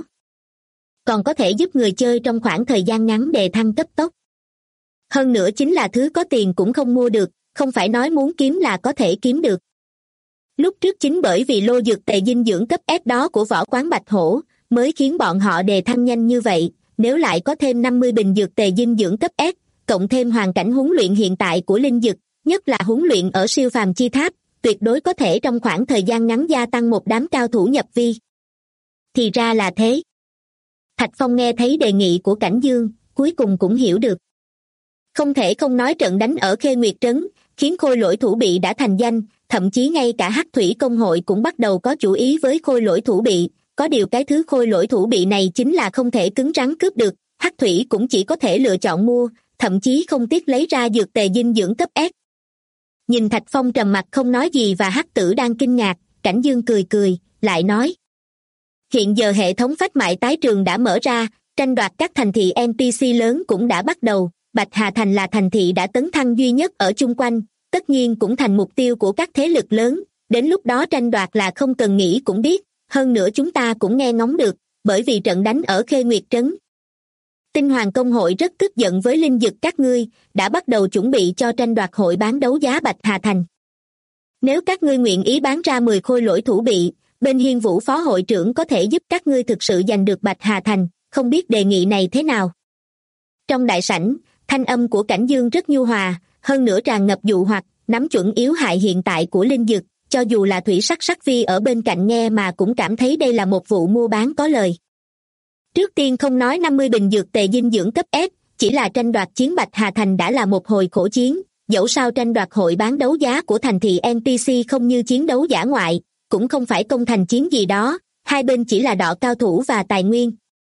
còn có thể giúp người chơi trong khoảng thời gian ngắn đề thăng cấp tốc. Hơn nữa chính là thứ có tiền cũng không mua được, không phải nói muốn kiếm là có thể kiếm được. Lúc trước chính bởi vì lô dược tề dinh dưỡng cấp S đó của võ quán Bạch Hổ mới khiến bọn họ đề thăng nhanh như vậy, nếu lại có thêm 50 bình dược tề dinh dưỡng cấp S, cộng thêm hoàn cảnh huấn luyện hiện tại của linh dực, nhất là huấn luyện ở siêu phàm chi tháp, tuyệt đối có thể trong khoảng thời gian ngắn gia tăng một đám cao thủ nhập vi. Thì ra là thế. Thạch Phong nghe thấy đề nghị của Cảnh Dương, cuối cùng cũng hiểu được. Không thể không nói trận đánh ở Khê Nguyệt Trấn, khiến khôi lỗi thủ bị đã thành danh, thậm chí ngay cả Hắc Thủy Công hội cũng bắt đầu có chủ ý với khôi lỗi thủ bị, có điều cái thứ khôi lỗi thủ bị này chính là không thể cứng rắn cướp được, Hắc Thủy cũng chỉ có thể lựa chọn mua, thậm chí không tiếc lấy ra dược tề dinh dưỡng cấp S. Nhìn Thạch Phong trầm mặc không nói gì và Hắc Tử đang kinh ngạc, Cảnh Dương cười cười, lại nói. Hiện giờ hệ thống phách mại tái trường đã mở ra, tranh đoạt các thành thị NPC lớn cũng đã bắt đầu, Bạch Hà Thành là thành thị đã tấn thăng duy nhất ở chung quanh, tất nhiên cũng thành mục tiêu của các thế lực lớn, đến lúc đó tranh đoạt là không cần nghĩ cũng biết, hơn nữa chúng ta cũng nghe ngóng được, bởi vì trận đánh ở Khê Nguyệt Trấn. Tinh Hoàng Công hội rất tức giận với linh dực các ngươi, đã bắt đầu chuẩn bị cho tranh đoạt hội bán đấu giá Bạch Hà Thành. Nếu các ngươi nguyện ý bán ra 10 khôi lỗi thủ bị, bên Hiên Vũ phó hội trưởng có thể giúp các ngươi thực sự giành được Bạch Hà Thành, không biết đề nghị này thế nào. Trong đại sảnh, thanh âm của Cảnh Dương rất nhu hòa, hơn nữa tràn ngập dụ hoặc, nắm chuẩn yếu hại hiện tại của linh dực, cho dù là Thủy Sắc Sắc Vi ở bên cạnh nghe mà cũng cảm thấy đây là một vụ mua bán có lời. Trước tiên không nói 50 bình dược tề dinh dưỡng cấp S, chỉ là tranh đoạt chiến Bạch Hà Thành đã là một hồi khổ chiến, dẫu sao tranh đoạt hội bán đấu giá của thành thị NPC không như chiến đấu dã ngoại, cũng không phải công thành chiến gì đó, hai bên chỉ là đọ cao thủ và tài nguyên.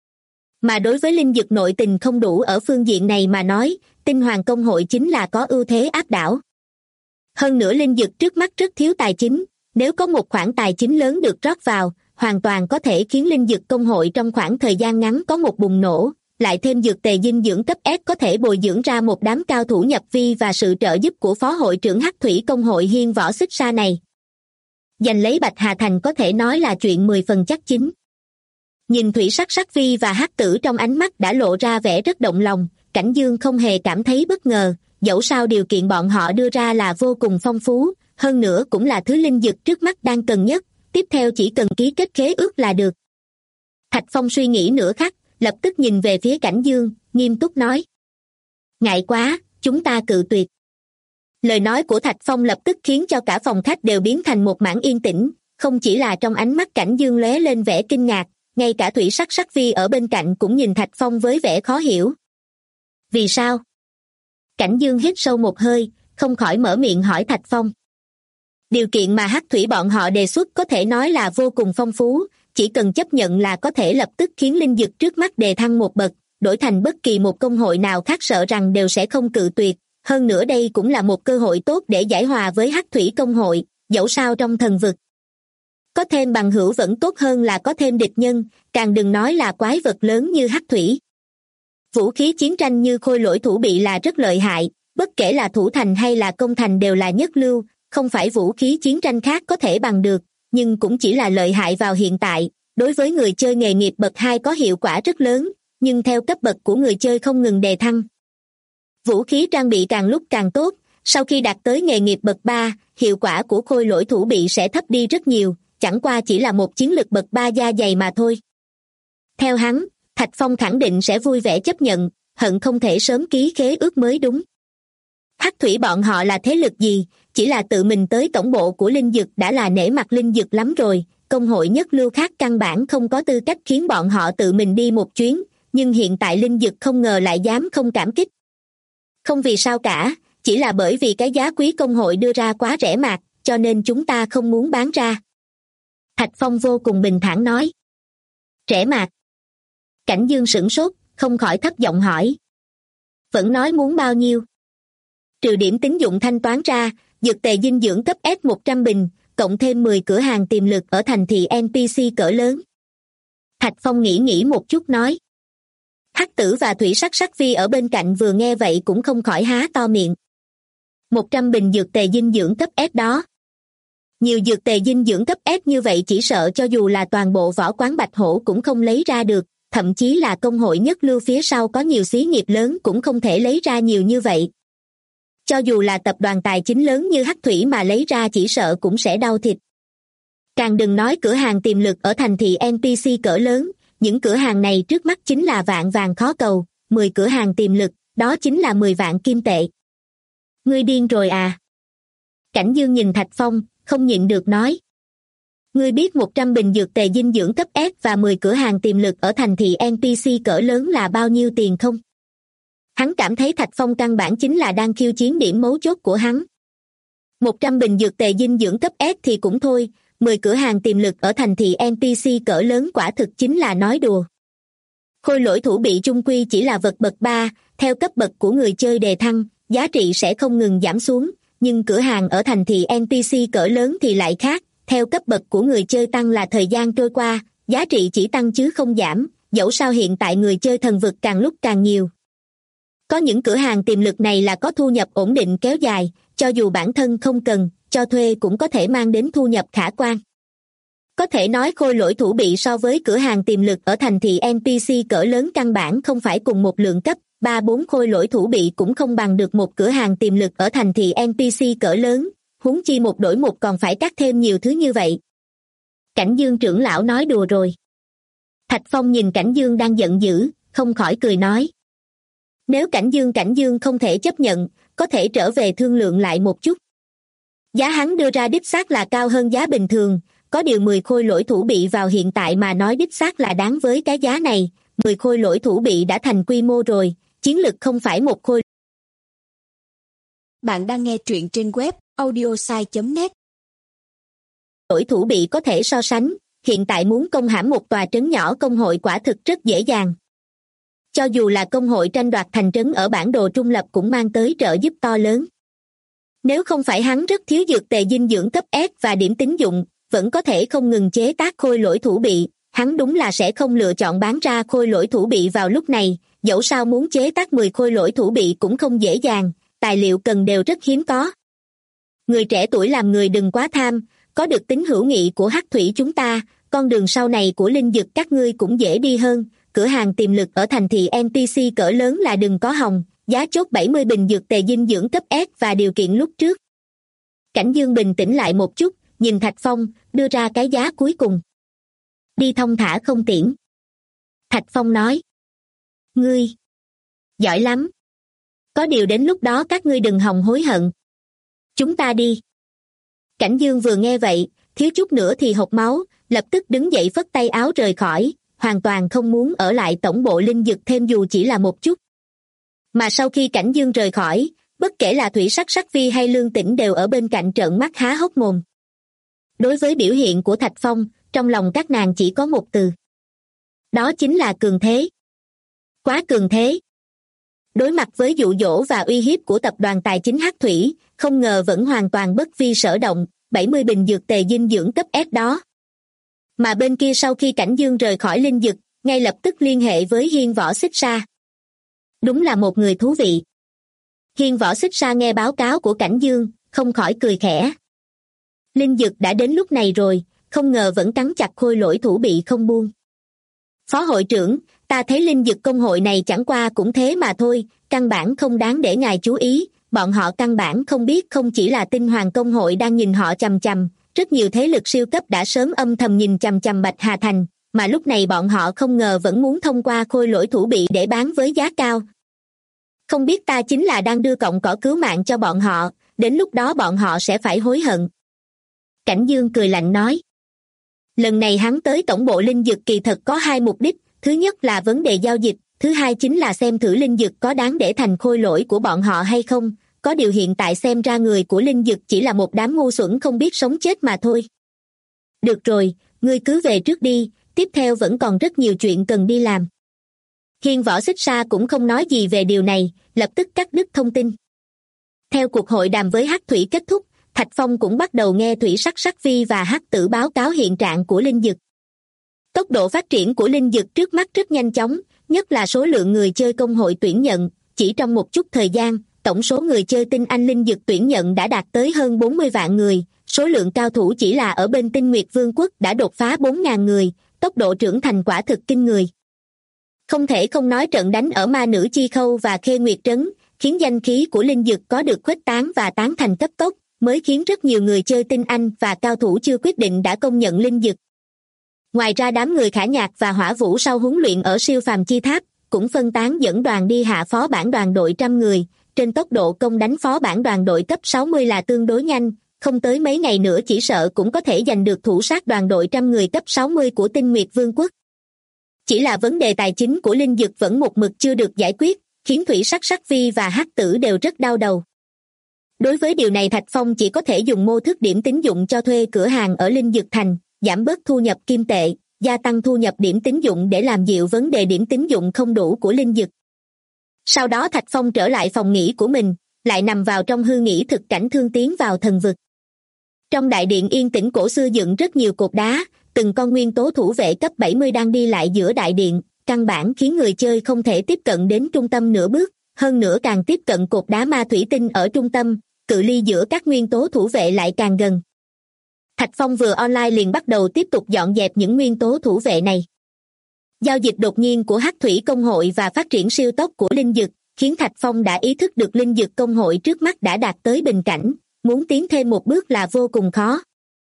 Mà đối với linh dực nội tình không đủ ở phương diện này mà nói, Tinh Hoàng Công hội chính là có ưu thế áp đảo. Hơn nữa linh dực trước mắt rất thiếu tài chính, nếu có một khoản tài chính lớn được rót vào, hoàn toàn có thể khiến linh dực công hội trong khoảng thời gian ngắn có một bùng nổ, lại thêm dược tề dinh dưỡng cấp S có thể bồi dưỡng ra một đám cao thủ nhập vi và sự trợ giúp của phó hội trưởng Hắc Thủy Công hội Hiên Võ Xích Sa này. Giành lấy Bạch Hà Thành có thể nói là chuyện 10 phần chắc chính. Nhìn Thủy Sắc Sắc Vi và Hắc Tử trong ánh mắt đã lộ ra vẻ rất động lòng, Cảnh Dương không hề cảm thấy bất ngờ, dẫu sao điều kiện bọn họ đưa ra là vô cùng phong phú, hơn nữa cũng là thứ linh dực trước mắt đang cần nhất, tiếp theo chỉ cần ký kết khế ước là được. Thạch Phong suy nghĩ nửa khắc, lập tức nhìn về phía Cảnh Dương, nghiêm túc nói. Ngại quá, chúng ta cự tuyệt. Lời nói của Thạch Phong lập tức khiến cho cả phòng khách đều biến thành một mảng yên tĩnh, không chỉ là trong ánh mắt Cảnh Dương lóe lên vẻ kinh ngạc, ngay cả Thủy Sắc Sắc Vi ở bên cạnh cũng nhìn Thạch Phong với vẻ khó hiểu. Vì sao? Cảnh Dương hít sâu một hơi, không khỏi mở miệng hỏi Thạch Phong. Điều kiện mà Hắc Thủy bọn họ đề xuất có thể nói là vô cùng phong phú, chỉ cần chấp nhận là có thể lập tức khiến linh dực trước mắt đề thăng một bậc, đổi thành bất kỳ một công hội nào khác sợ rằng đều sẽ không cự tuyệt, hơn nữa đây cũng là một cơ hội tốt để giải hòa với Hắc Thủy Công hội, dẫu sao trong thần vực. Có thêm bằng hữu vẫn tốt hơn là có thêm địch nhân, càng đừng nói là quái vật lớn như Hắc Thủy. Vũ khí chiến tranh như khôi lỗi thủ bị là rất lợi hại, bất kể là thủ thành hay là công thành đều là nhất lưu, không phải vũ khí chiến tranh khác có thể bằng được, nhưng cũng chỉ là lợi hại vào hiện tại, đối với người chơi nghề nghiệp bậc 2 có hiệu quả rất lớn, nhưng theo cấp bậc của người chơi không ngừng đề thăng. Vũ khí trang bị càng lúc càng tốt, sau khi đạt tới nghề nghiệp bậc 3, hiệu quả của khôi lỗi thủ bị sẽ thấp đi rất nhiều, chẳng qua chỉ là một chiến lực bậc 3 da dày mà thôi. Theo hắn, Thạch Phong khẳng định sẽ vui vẻ chấp nhận, hận không thể sớm ký khế ước mới đúng. Hắc Thủy bọn họ là thế lực gì, chỉ là tự mình tới tổng bộ của linh dực đã là nể mặt linh dực lắm rồi, công hội nhất lưu khác căn bản không có tư cách khiến bọn họ tự mình đi một chuyến, nhưng hiện tại linh dực không ngờ lại dám không cảm kích. Không vì sao cả, chỉ là bởi vì cái giá quý công hội đưa ra quá rẻ mạt, cho nên chúng ta không muốn bán ra. Thạch Phong vô cùng bình thản nói. Rẻ mạt. Cảnh Dương sửng sốt, không khỏi thấp giọng hỏi. Vẫn nói muốn bao nhiêu? Trừ điểm tín dụng thanh toán ra, dược tề dinh dưỡng cấp S 100 bình, cộng thêm 10 cửa hàng tiềm lực ở thành thị NPC cỡ lớn. Thạch Phong nghĩ một chút nói. Hắc Tử và Thủy Sắc Sắc Vi ở bên cạnh vừa nghe vậy cũng không khỏi há to miệng. 100 bình dược tề dinh dưỡng cấp S đó. Nhiều dược tề dinh dưỡng cấp S như vậy chỉ sợ cho dù là toàn bộ võ quán Bạch Hổ cũng không lấy ra được, thậm chí là công hội nhất lưu phía sau có nhiều xí nghiệp lớn cũng không thể lấy ra nhiều như vậy. Cho dù là tập đoàn tài chính lớn như Hắc Thủy mà lấy ra chỉ sợ cũng sẽ đau thịt, Càng đừng nói cửa hàng tiềm lực ở thành thị NPC cỡ lớn, những cửa hàng này trước mắt chính là vạn vàng khó cầu, 10 cửa hàng tiềm lực, đó chính là 10 vạn kim tệ. Ngươi điên rồi à? Cảnh Dương nhìn Thạch Phong, không nhịn được nói. Ngươi biết 100 bình dược tề dinh dưỡng cấp S và 10 cửa hàng tiềm lực ở thành thị NPC cỡ lớn là bao nhiêu tiền không? Hắn cảm thấy Thạch Phong căn bản chính là đang khiêu chiến điểm mấu chốt của hắn. 100 bình dược tề dinh dưỡng cấp S thì cũng thôi, 10 cửa hàng tiềm lực ở thành thị NPC cỡ lớn quả thực chính là nói đùa. Khôi lỗi thủ bị chung quy chỉ là vật bậc 3, theo cấp bậc của người chơi đề thăng, giá trị sẽ không ngừng giảm xuống, nhưng cửa hàng ở thành thị NPC cỡ lớn thì lại khác, theo cấp bậc của người chơi tăng là thời gian trôi qua, giá trị chỉ tăng chứ không giảm, dẫu sao hiện tại người chơi thần vực càng lúc càng nhiều. Có những cửa hàng tiềm lực này là có thu nhập ổn định kéo dài, cho dù bản thân không cần, cho thuê cũng có thể mang đến thu nhập khả quan. Có thể nói khôi lỗi thủ bị so với cửa hàng tiềm lực ở thành thị NPC cỡ lớn căn bản không phải cùng một lượng cấp, 3-4 khôi lỗi thủ bị cũng không bằng được một cửa hàng tiềm lực ở thành thị NPC cỡ lớn, huống chi một đổi một còn phải cắt thêm nhiều thứ như vậy. Cảnh Dương trưởng lão nói đùa rồi. Thạch Phong nhìn Cảnh Dương đang giận dữ, không khỏi cười nói. Nếu Cảnh Dương không thể chấp nhận, có thể trở về thương lượng lại một chút. Giá hắn đưa ra đích xác là cao hơn giá bình thường, có điều 10 khôi lỗi thủ bị vào hiện tại mà nói đích xác là đáng với cái giá này, 10 khôi lỗi thủ bị đã thành quy mô rồi, chiến lực không phải một khôi. Bạn đang nghe truyện trên web audiosai.net. Lỗi thủ bị có thể so sánh, hiện tại muốn công hãm một tòa trấn nhỏ công hội quả thực rất dễ dàng. Cho dù là công hội tranh đoạt thành trấn ở bản đồ trung lập cũng mang tới trợ giúp to lớn. Nếu không phải hắn rất thiếu dược tề dinh dưỡng cấp S và điểm tín dụng, vẫn có thể không ngừng chế tác khôi lỗi thủ bị, hắn đúng là sẽ không lựa chọn bán ra khôi lỗi thủ bị vào lúc này, dẫu sao muốn chế tác 10 khôi lỗi thủ bị cũng không dễ dàng, tài liệu cần đều rất hiếm có. Người trẻ tuổi làm người đừng quá tham, có được tính hữu nghị của Hắc Thủy chúng ta, con đường sau này của linh dực các ngươi cũng dễ đi hơn, cửa hàng tiềm lực ở thành thị NPC cỡ lớn là đừng có hòng, giá chốt 70 bình dược tề dinh dưỡng cấp S và điều kiện lúc trước. Cảnh Dương bình tĩnh lại một chút, nhìn Thạch Phong, đưa ra cái giá cuối cùng. Đi thông thả không tiễn. Thạch Phong nói. Ngươi giỏi lắm. Có điều đến lúc đó các ngươi đừng hòng hối hận. Chúng ta đi. Cảnh Dương vừa nghe vậy, thiếu chút nữa thì hộc máu, lập tức đứng dậy phất tay áo rời khỏi, hoàn toàn không muốn ở lại tổng bộ linh dực thêm dù chỉ là một chút. Mà sau khi Cảnh Dương rời khỏi, bất kể là Thủy Sắc Sắc Vi hay Lương Tĩnh đều ở bên cạnh trợn mắt há hốc mồm. Đối với biểu hiện của Thạch Phong, trong lòng các nàng chỉ có một từ. Đó chính là cường thế. Quá cường thế. Đối mặt với dụ dỗ và uy hiếp của tập đoàn tài chính Hắc Thủy, không ngờ vẫn hoàn toàn bất vi sở động, 70 bình dược tề dinh dưỡng cấp S đó. Mà bên kia sau khi Cảnh Dương rời khỏi linh dực, ngay lập tức liên hệ với Hiên Võ Xích Sa. Đúng là một người thú vị. Hiên Võ Xích Sa nghe báo cáo của Cảnh Dương, không khỏi cười khẽ. Linh dực đã đến lúc này rồi, không ngờ vẫn cắn chặt khôi lỗi thủ bị không buông. Phó hội trưởng, ta thấy linh dực công hội này chẳng qua cũng thế mà thôi, căn bản không đáng để ngài chú ý, bọn họ căn bản không biết không chỉ là Tinh Hoàng công hội đang nhìn họ chằm chằm, rất nhiều thế lực siêu cấp đã sớm âm thầm nhìn chằm chằm Bạch Hà Thành, mà lúc này bọn họ không ngờ vẫn muốn thông qua khôi lỗi thủ bị để bán với giá cao. Không biết ta chính là đang đưa cọng cỏ cứu mạng cho bọn họ, đến lúc đó bọn họ sẽ phải hối hận. Cảnh Dương cười lạnh nói. Lần này hắn tới tổng bộ linh dực kỳ thật có hai mục đích, thứ nhất là vấn đề giao dịch, thứ hai chính là xem thử linh dực có đáng để thành khôi lỗi của bọn họ hay không, có điều hiện tại xem ra người của linh dực chỉ là một đám ngu xuẩn không biết sống chết mà thôi. Được rồi, ngươi cứ về trước đi, tiếp theo vẫn còn rất nhiều chuyện cần đi làm. Hiên Võ Xích Sa cũng không nói gì về điều này, lập tức cắt đứt thông tin. Theo cuộc hội đàm với Hắc Thủy kết thúc, Thạch Phong cũng bắt đầu nghe Thủy Sắc Sắc Vi và Hắc Tử báo cáo hiện trạng của linh dực. Tốc độ phát triển của linh dực trước mắt rất nhanh chóng, nhất là số lượng người chơi công hội tuyển nhận, chỉ trong một chút thời gian, tổng số người chơi tinh anh linh dực tuyển nhận đã đạt tới hơn 40 vạn người, số lượng cao thủ chỉ là ở bên Tinh Nguyệt Vương quốc đã đột phá 4.000 người, tốc độ trưởng thành quả thực kinh người. Không thể không nói trận đánh ở Ma Nữ Chi Khâu và Khê Nguyệt Trấn, khiến danh khí của linh dực có được khuếch tán và tán thành cấp tốc, mới khiến rất nhiều người chơi tinh anh và cao thủ chưa quyết định đã công nhận linh dực. Ngoài ra đám người Khả Nhạc và Hỏa Vũ sau huấn luyện ở siêu phàm chi tháp cũng phân tán dẫn đoàn đi hạ phó bản đoàn đội 100 người, trên tốc độ công đánh phó bản đoàn đội cấp 60 là tương đối nhanh, không tới mấy ngày nữa chỉ sợ cũng có thể giành được thủ sát đoàn đội 100 người cấp 60 của Tinh Nguyệt Vương quốc. Chỉ là vấn đề tài chính của linh dực vẫn một mực chưa được giải quyết, khiến Thủy Sắc Sắc Vi và Hắc Tử đều rất đau đầu. Đối với điều này Thạch Phong chỉ có thể dùng mô thức điểm tín dụng cho thuê cửa hàng ở Linh Dực Thành, giảm bớt thu nhập kim tệ, gia tăng thu nhập điểm tín dụng để làm dịu vấn đề điểm tín dụng không đủ của Linh Dực. Sau đó Thạch Phong trở lại phòng nghỉ của mình, lại nằm vào trong hư nghỉ thực cảnh thương tiến vào thần vực. Trong đại điện yên tĩnh cổ xưa dựng rất nhiều cột đá, từng con nguyên tố thủ vệ cấp 70 đang đi lại giữa đại điện, căn bản khiến người chơi không thể tiếp cận đến trung tâm nửa bước, hơn nữa càng tiếp cận cột đá ma thủy tinh ở trung tâm, cự ly giữa các nguyên tố thủ vệ lại càng gần. Thạch Phong vừa online liền bắt đầu tiếp tục dọn dẹp những nguyên tố thủ vệ này. Giao dịch đột nhiên của Hắc Thủy Công hội và phát triển siêu tốc của linh dực, khiến Thạch Phong đã ý thức được linh dực công hội trước mắt đã đạt tới bình cảnh, muốn tiến thêm một bước là vô cùng khó.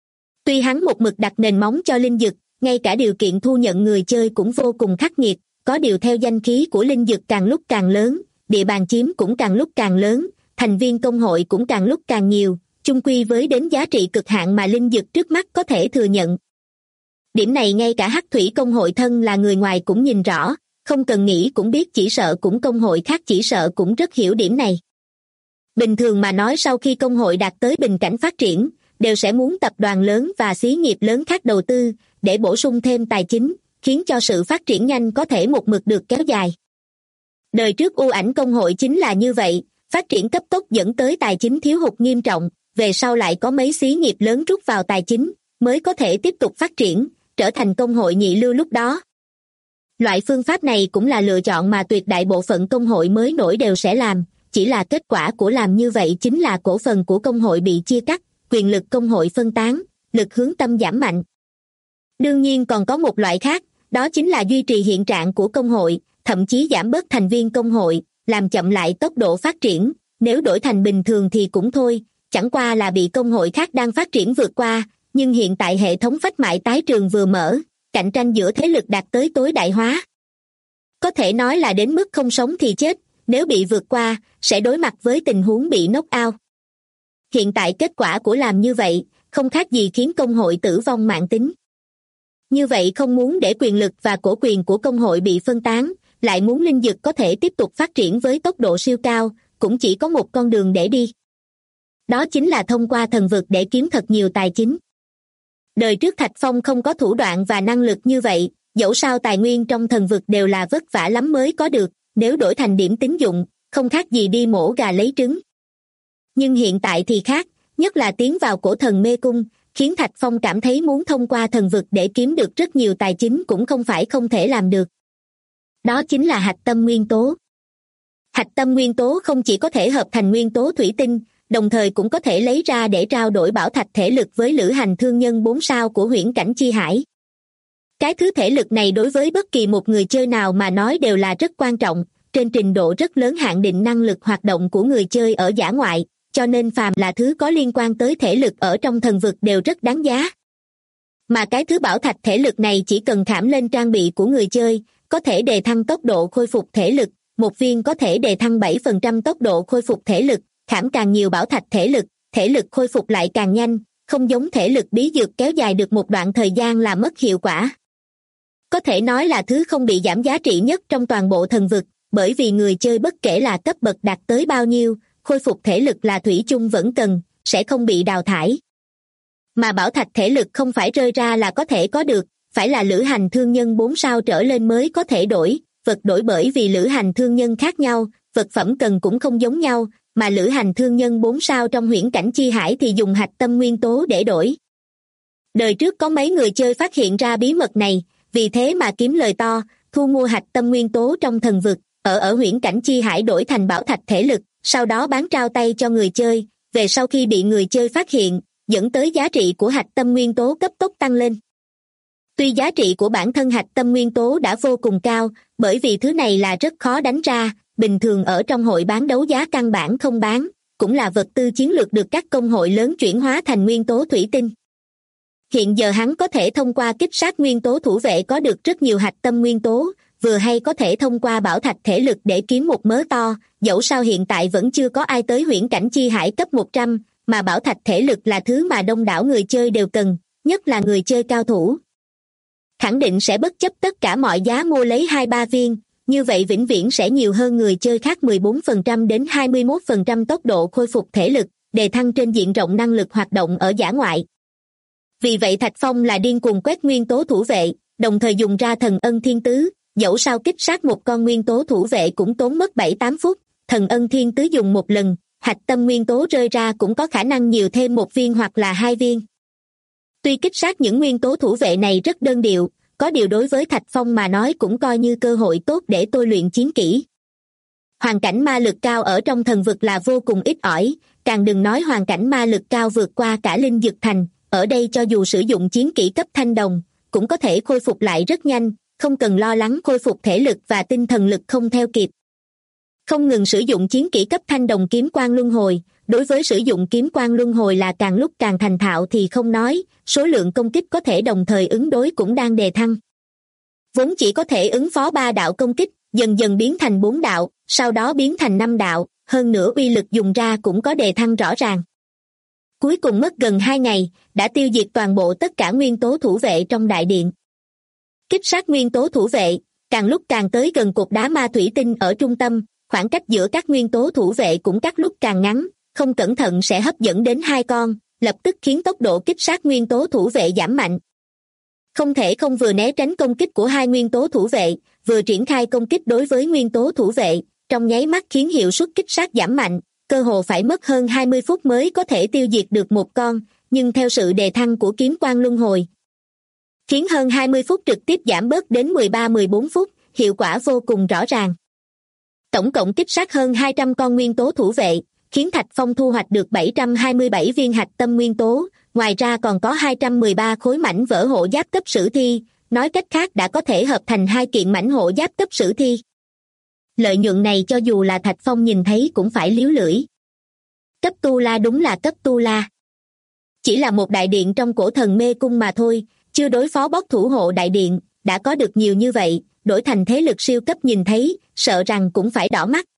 Tuy hắn một mực đặt nền móng cho linh dực, ngay cả điều kiện thu nhận người chơi cũng vô cùng khắc nghiệt, có điều theo danh khí của linh dực càng lúc càng lớn, địa bàn chiếm cũng càng lúc càng lớn, thành viên công hội cũng càng lúc càng nhiều, chung quy với đến giá trị cực hạn mà linh dực trước mắt có thể thừa nhận. Điểm này ngay cả Hắc Thủy Công hội thân là người ngoài cũng nhìn rõ, không cần nghĩ cũng biết, chỉ sợ cũng công hội khác chỉ sợ cũng rất hiểu điểm này. Bình thường mà nói sau khi công hội đạt tới bình cảnh phát triển, đều sẽ muốn tập đoàn lớn và xí nghiệp lớn khác đầu tư, để bổ sung thêm tài chính, khiến cho sự phát triển nhanh có thể một mực được kéo dài. Đời trước U Ảnh Công hội chính là như vậy, phát triển cấp tốc dẫn tới tài chính thiếu hụt nghiêm trọng, về sau lại có mấy xí nghiệp lớn rút vào tài chính, mới có thể tiếp tục phát triển, trở thành công hội nhị lưu lúc đó. Loại phương pháp này cũng là lựa chọn mà tuyệt đại bộ phận công hội mới nổi đều sẽ làm, chỉ là kết quả của làm như vậy chính là cổ phần của công hội bị chia cắt, quyền lực công hội phân tán, lực hướng tâm giảm mạnh. Đương nhiên còn có một loại khác, đó chính là duy trì hiện trạng của công hội, thậm chí giảm bớt thành viên công hội, làm chậm lại tốc độ phát triển, nếu đổi thành bình thường thì cũng thôi, chẳng qua là bị công hội khác đang phát triển vượt qua, nhưng hiện tại hệ thống phách mại tái trường vừa mở, cạnh tranh giữa thế lực đạt tới tối đại hóa. Có thể nói là đến mức không sống thì chết, nếu bị vượt qua, sẽ đối mặt với tình huống bị knock out. Hiện tại kết quả của làm như vậy, không khác gì khiến công hội tử vong mãn tính. Như vậy không muốn để quyền lực và cổ quyền của công hội bị phân tán, lại muốn linh dực có thể tiếp tục phát triển với tốc độ siêu cao, cũng chỉ có một con đường để đi. Đó chính là thông qua thần vực để kiếm thật nhiều tài chính. Đời trước Thạch Phong không có thủ đoạn và năng lực như vậy, dẫu sao tài nguyên trong thần vực đều là vất vả lắm mới có được, nếu đổi thành điểm tín dụng, không khác gì đi mổ gà lấy trứng. Nhưng hiện tại thì khác, nhất là tiến vào cổ thần mê cung, khiến Thạch Phong cảm thấy muốn thông qua thần vực để kiếm được rất nhiều tài chính cũng không phải không thể làm được. Đó chính là hạch tâm nguyên tố. Hạch tâm nguyên tố không chỉ có thể hợp thành nguyên tố thủy tinh, đồng thời cũng có thể lấy ra để trao đổi bảo thạch thể lực với lữ hành thương nhân 4 sao của huyễn cảnh chi hải. Cái thứ thể lực này đối với bất kỳ một người chơi nào mà nói đều là rất quan trọng, trên trình độ rất lớn hạn định năng lực hoạt động của người chơi ở dã ngoại, cho nên phàm là thứ có liên quan tới thể lực ở trong thần vực đều rất đáng giá. Mà cái thứ bảo thạch thể lực này chỉ cần khảm lên trang bị của người chơi, có thể đề thăng tốc độ khôi phục thể lực, một viên có thể đề thăng 7% tốc độ khôi phục thể lực, khảm càng nhiều bảo thạch thể lực khôi phục lại càng nhanh, không giống thể lực bí dược kéo dài được một đoạn thời gian là mất hiệu quả. Có thể nói là thứ không bị giảm giá trị nhất trong toàn bộ thần vực, bởi vì người chơi bất kể là cấp bậc đạt tới bao nhiêu, khôi phục thể lực là thủy chung vẫn cần, sẽ không bị đào thải. Mà bảo thạch thể lực không phải rơi ra là có thể có được, phải là lữ hành thương nhân 4 sao trở lên mới có thể đổi, vật đổi bởi vì lữ hành thương nhân khác nhau, vật phẩm cần cũng không giống nhau, mà lữ hành thương nhân 4 sao trong huyễn cảnh chi hải thì dùng hạch tâm nguyên tố để đổi. Đời trước có mấy người chơi phát hiện ra bí mật này, vì thế mà kiếm lời to, thu mua hạch tâm nguyên tố trong thần vực, ở huyễn cảnh chi hải đổi thành bảo thạch thể lực, sau đó bán trao tay cho người chơi, về sau khi bị người chơi phát hiện, dẫn tới giá trị của hạch tâm nguyên tố cấp tốc tăng lên. Tuy giá trị của bản thân hạch tâm nguyên tố đã vô cùng cao, bởi vì thứ này là rất khó đánh ra, bình thường ở trong hội bán đấu giá căn bản không bán, cũng là vật tư chiến lược được các công hội lớn chuyển hóa thành nguyên tố thủy tinh. Hiện giờ hắn có thể thông qua kích sát nguyên tố thủ vệ có được rất nhiều hạch tâm nguyên tố, vừa hay có thể thông qua bảo thạch thể lực để kiếm một mớ to, dẫu sao hiện tại vẫn chưa có ai tới huyễn cảnh chi hải cấp 100, mà bảo thạch thể lực là thứ mà đông đảo người chơi đều cần, nhất là người chơi cao thủ. Khẳng định sẽ bất chấp tất cả mọi giá mua lấy 2-3 viên, như vậy vĩnh viễn sẽ nhiều hơn người chơi khác 14% đến 21% tốc độ khôi phục thể lực, đề thăng trên diện rộng năng lực hoạt động ở dã ngoại. Vì vậy Thạch Phong là điên cuồng quét nguyên tố thủ vệ, đồng thời dùng ra thần ân thiên tứ, dẫu sao kích sát một con nguyên tố thủ vệ cũng tốn mất 7-8 phút, thần ân thiên tứ dùng một lần, hạch tâm nguyên tố rơi ra cũng có khả năng nhiều thêm 1 viên hoặc là 2 viên. Tuy kích sát những nguyên tố thủ vệ này rất đơn điệu, có điều đối với Thạch Phong mà nói cũng coi như cơ hội tốt để tôi luyện chiến kỹ. Hoàn cảnh ma lực cao ở trong thần vực là vô cùng ít ỏi, càng đừng nói hoàn cảnh ma lực cao vượt qua cả linh dực thành, ở đây cho dù sử dụng chiến kỹ cấp thanh đồng, cũng có thể khôi phục lại rất nhanh, không cần lo lắng khôi phục thể lực và tinh thần lực không theo kịp. Không ngừng sử dụng chiến kỹ cấp thanh đồng kiếm quang luân hồi, đối với sử dụng kiếm quang luân hồi là càng lúc càng thành thạo thì không nói, số lượng công kích có thể đồng thời ứng đối cũng đang đề thăng. Vốn chỉ có thể ứng phó 3 đạo công kích, dần dần biến thành 4 đạo, sau đó biến thành 5 đạo, hơn nữa uy lực dùng ra cũng có đề thăng rõ ràng. Cuối cùng mất gần 2 ngày, đã tiêu diệt toàn bộ tất cả nguyên tố thủ vệ trong đại điện. Kích sát nguyên tố thủ vệ, càng lúc càng tới gần cột đá ma thủy tinh ở trung tâm, khoảng cách giữa các nguyên tố thủ vệ cũng các lúc càng ngắn, không cẩn thận sẽ hấp dẫn đến 2 con, lập tức khiến tốc độ kích sát nguyên tố thủ vệ giảm mạnh. Không thể không vừa né tránh công kích của 2 nguyên tố thủ vệ, vừa triển khai công kích đối với nguyên tố thủ vệ, trong nháy mắt khiến hiệu suất kích sát giảm mạnh, cơ hồ phải mất hơn 20 phút mới có thể tiêu diệt được một con, nhưng theo sự đề thăng của kiếm quang luân hồi, khiến hơn 20 phút trực tiếp giảm bớt đến 13-14 phút, hiệu quả vô cùng rõ ràng. Tổng cộng kích sát hơn 200 con nguyên tố thủ vệ, khiến Thạch Phong thu hoạch được 727 viên hạch tâm nguyên tố, ngoài ra còn có 213 khối mảnh vỡ hộ giáp cấp sử thi, nói cách khác đã có thể hợp thành 2 kiện mảnh hộ giáp cấp sử thi. Lợi nhuận này cho dù là Thạch Phong nhìn thấy cũng phải liếu lưỡi. Cấp tu la đúng là cấp tu la. Chỉ là một đại điện trong cổ thần mê cung mà thôi, chưa đối phó bóc thủ hộ đại điện, đã có được nhiều như vậy, đổi thành thế lực siêu cấp nhìn thấy, sợ rằng cũng phải đỏ mắt.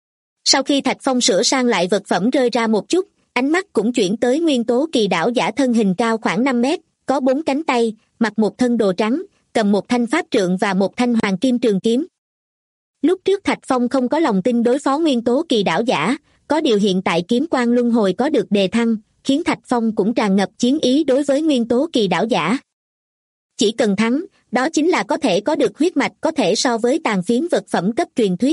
Sau khi Thạch Phong sửa sang lại vật phẩm rơi ra một chút, ánh mắt cũng chuyển tới nguyên tố kỳ đảo giả thân hình cao khoảng 5 mét, có 4 cánh tay, mặc một thân đồ trắng, cầm một thanh pháp trượng và một thanh hoàng kim trường kiếm. Lúc trước Thạch Phong không có lòng tin đối phó nguyên tố kỳ đảo giả, có điều hiện tại kiếm quang luân hồi có được đề thăng, khiến Thạch Phong cũng tràn ngập chiến ý đối với nguyên tố kỳ đảo giả. Chỉ cần thắng, đó chính là có thể có được huyết mạch có thể so với tàn phiến vật phẩm cấp truyền thuyết.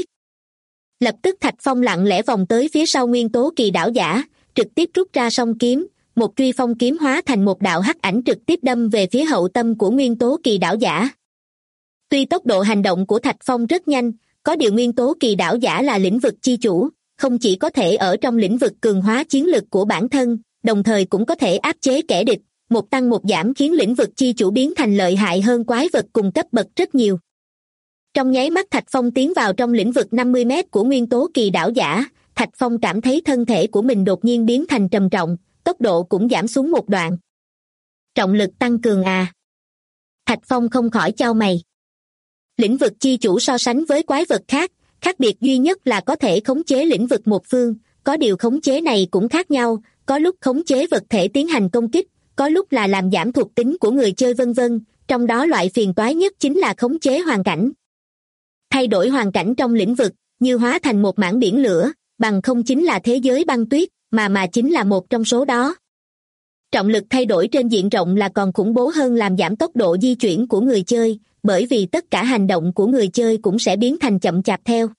Lập tức Thạch Phong lặng lẽ vòng tới phía sau nguyên tố kỳ đảo giả, trực tiếp rút ra song kiếm, một truy phong kiếm hóa thành một đạo hắc ảnh trực tiếp đâm về phía hậu tâm của nguyên tố kỳ đảo giả. Tuy tốc độ hành động của Thạch Phong rất nhanh, có điều nguyên tố kỳ đảo giả là lĩnh vực chi chủ, không chỉ có thể ở trong lĩnh vực cường hóa chiến lực của bản thân, đồng thời cũng có thể áp chế kẻ địch, một tăng một giảm khiến lĩnh vực chi chủ biến thành lợi hại hơn quái vật cùng cấp bậc rất nhiều. Trong nháy mắt Thạch Phong tiến vào trong lĩnh vực 50 mét của nguyên tố kỳ đảo giả, Thạch Phong cảm thấy thân thể của mình đột nhiên biến thành trầm trọng, tốc độ cũng giảm xuống một đoạn. Trọng lực tăng cường à? Thạch Phong không khỏi chau mày. Lĩnh vực chi chủ so sánh với quái vật khác, khác biệt duy nhất là có thể khống chế lĩnh vực một phương, có điều khống chế này cũng khác nhau, có lúc khống chế vật thể tiến hành công kích, có lúc là làm giảm thuộc tính của người chơi vân vân, trong đó loại phiền toái nhất chính là khống chế hoàn cảnh. Thay đổi hoàn cảnh trong lĩnh vực, như hóa thành một mảng biển lửa, bằng không chính là thế giới băng tuyết, mà chính là một trong số đó. Trọng lực thay đổi trên diện rộng là còn khủng bố hơn làm giảm tốc độ di chuyển của người chơi, bởi vì tất cả hành động của người chơi cũng sẽ biến thành chậm chạp theo.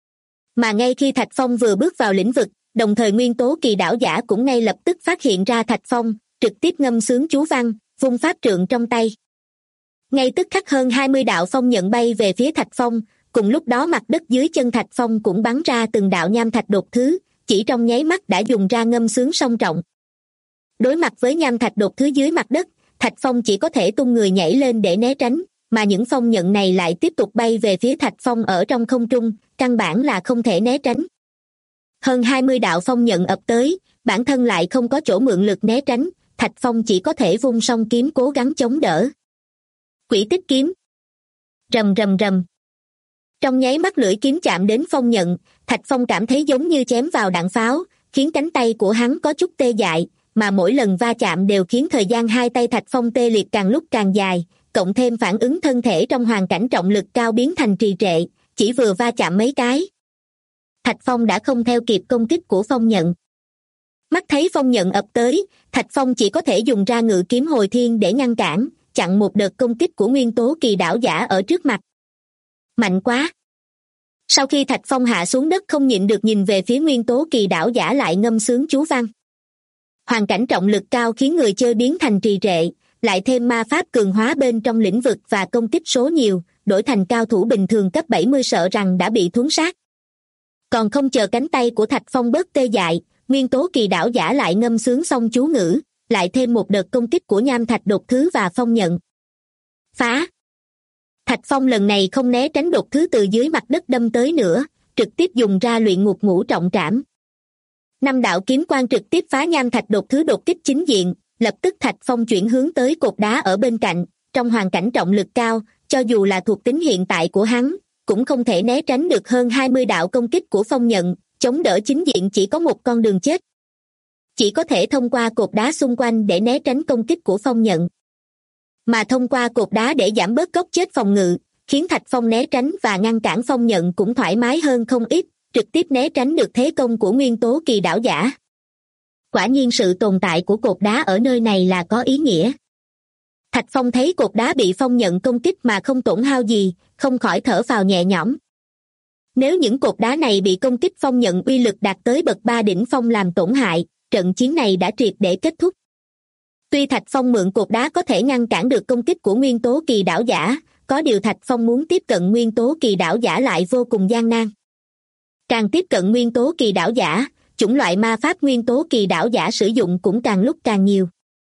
Mà ngay khi Thạch Phong vừa bước vào lĩnh vực, đồng thời nguyên tố kỳ đảo giả cũng ngay lập tức phát hiện ra Thạch Phong, trực tiếp ngâm sướng chú văn, vung pháp trượng trong tay. Ngay tức khắc hơn 20 đạo phong nhận bay về phía Thạch Phong, cùng lúc đó mặt đất dưới chân Thạch Phong cũng bắn ra từng đạo nham thạch đột thứ, chỉ trong nháy mắt đã dùng ra ngâm sướng song trọng. Đối mặt với nham thạch đột thứ dưới mặt đất, Thạch Phong chỉ có thể tung người nhảy lên để né tránh, mà những phong nhận này lại tiếp tục bay về phía Thạch Phong ở trong không trung, căn bản là không thể né tránh. Hơn 20 đạo phong nhận ập tới, bản thân lại không có chỗ mượn lực né tránh, Thạch Phong chỉ có thể vung song kiếm cố gắng chống đỡ. Quỷ tích kiếm. Rầm rầm rầm. Trong nháy mắt lưỡi kiếm chạm đến phong nhận, Thạch Phong cảm thấy giống như chém vào đạn pháo, khiến cánh tay của hắn có chút tê dại, mà mỗi lần va chạm đều khiến thời gian hai tay Thạch Phong tê liệt càng lúc càng dài, cộng thêm phản ứng thân thể trong hoàn cảnh trọng lực cao biến thành trì trệ, chỉ vừa va chạm mấy cái. Thạch Phong đã không theo kịp công kích của phong nhận. Mắt thấy phong nhận ập tới, Thạch Phong chỉ có thể dùng ra ngự kiếm hồi thiên để ngăn cản, chặn một đợt công kích của nguyên tố kỳ đảo giả ở trước mặt. Mạnh quá! Sau khi Thạch Phong hạ xuống đất không nhịn được nhìn về phía nguyên tố kỳ đảo giả lại ngâm sướng chú văn. Hoàn cảnh trọng lực cao khiến người chơi biến thành trì trệ, lại thêm ma pháp cường hóa bên trong lĩnh vực và công kích số nhiều, đổi thành cao thủ bình thường cấp 70 sợ rằng đã bị thuấn sát. Còn không chờ cánh tay của Thạch Phong bớt tê dại, nguyên tố kỳ đảo giả lại ngâm sướng xong chú ngữ, lại thêm một đợt công kích của nham thạch đột thứ và phong nhận. Phá! Thạch Phong lần này không né tránh đột thứ từ dưới mặt đất đâm tới nữa, trực tiếp dùng ra luyện ngục ngũ trọng trảm. 5 đạo kiếm quang trực tiếp phá nham thạch đột thứ đột kích chính diện, lập tức Thạch Phong chuyển hướng tới cột đá ở bên cạnh, trong hoàn cảnh trọng lực cao, cho dù là thuộc tính hiện tại của hắn, cũng không thể né tránh được hơn 20 đạo công kích của phong nhận, chống đỡ chính diện chỉ có một con đường chết. Chỉ có thể thông qua cột đá xung quanh để né tránh công kích của phong nhận. Mà thông qua cột đá để giảm bớt góc chết phòng ngự, khiến Thạch Phong né tránh và ngăn cản phong nhận cũng thoải mái hơn không ít, trực tiếp né tránh được thế công của nguyên tố kỳ đảo giả. Quả nhiên sự tồn tại của cột đá ở nơi này là có ý nghĩa. Thạch Phong thấy cột đá bị phong nhận công kích mà không tổn hao gì, không khỏi thở phào nhẹ nhõm. Nếu những cột đá này bị công kích phong nhận uy lực đạt tới bậc 3 đỉnh phong làm tổn hại, trận chiến này đã triệt để kết thúc. Tuy Thạch Phong mượn cột đá có thể ngăn cản được công kích của nguyên tố kỳ đảo giả, có điều Thạch Phong muốn tiếp cận nguyên tố kỳ đảo giả lại vô cùng gian nan. Càng tiếp cận nguyên tố kỳ đảo giả, chủng loại ma pháp nguyên tố kỳ đảo giả sử dụng cũng càng lúc càng nhiều.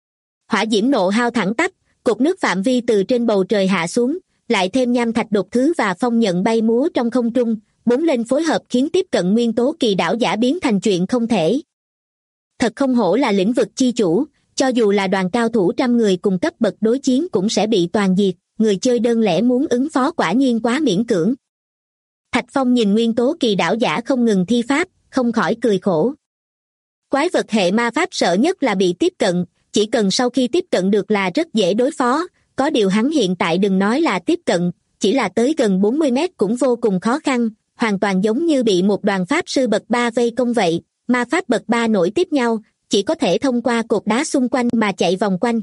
Hỏa diễm nộ hao thẳng tắp, cột nước phạm vi từ trên bầu trời hạ xuống, lại thêm nham thạch đột thứ và phong nhận bay múa trong không trung, bốn lên phối hợp khiến tiếp cận nguyên tố kỳ đảo giả biến thành chuyện không thể. Thật không hổ là lĩnh vực chi chủ, cho dù là đoàn cao thủ trăm người cùng cấp bậc đối chiến cũng sẽ bị toàn diệt, người chơi đơn lẻ muốn ứng phó quả nhiên quá miễn cưỡng. Thạch Phong nhìn nguyên tố kỳ đảo giả không ngừng thi pháp, không khỏi cười khổ. Quái vật hệ ma pháp sợ nhất là bị tiếp cận, chỉ cần sau khi tiếp cận được là rất dễ đối phó, có điều hắn hiện tại đừng nói là tiếp cận, chỉ là tới gần 40 mét cũng vô cùng khó khăn, hoàn toàn giống như bị một đoàn pháp sư bậc 3 vây công vậy, ma pháp bậc 3 nối tiếp nhau, chỉ có thể thông qua cột đá xung quanh mà chạy vòng quanh.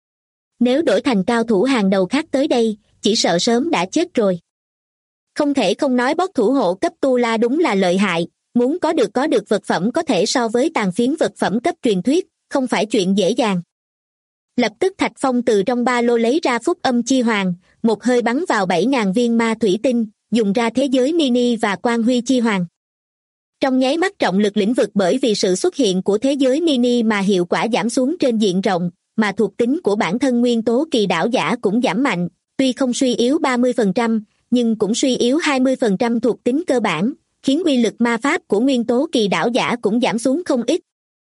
Nếu đổi thành cao thủ hàng đầu khác tới đây, chỉ sợ sớm đã chết rồi. Không thể không nói boss thủ hộ cấp tu la đúng là lợi hại, muốn có được vật phẩm có thể so với tàn phiến vật phẩm cấp truyền thuyết, không phải chuyện dễ dàng. Lập tức Thạch Phong từ trong ba lô lấy ra phúc âm chi hoàng, một hơi bắn vào 7.000 viên ma thủy tinh, dùng ra thế giới mini và quang huy chi hoàng. Trong nháy mắt trọng lực lĩnh vực bởi vì sự xuất hiện của thế giới mini mà hiệu quả giảm xuống trên diện rộng, mà thuộc tính của bản thân nguyên tố kỳ đảo giả cũng giảm mạnh, tuy không suy yếu 30%, nhưng cũng suy yếu 20% thuộc tính cơ bản, khiến uy lực ma pháp của nguyên tố kỳ đảo giả cũng giảm xuống không ít.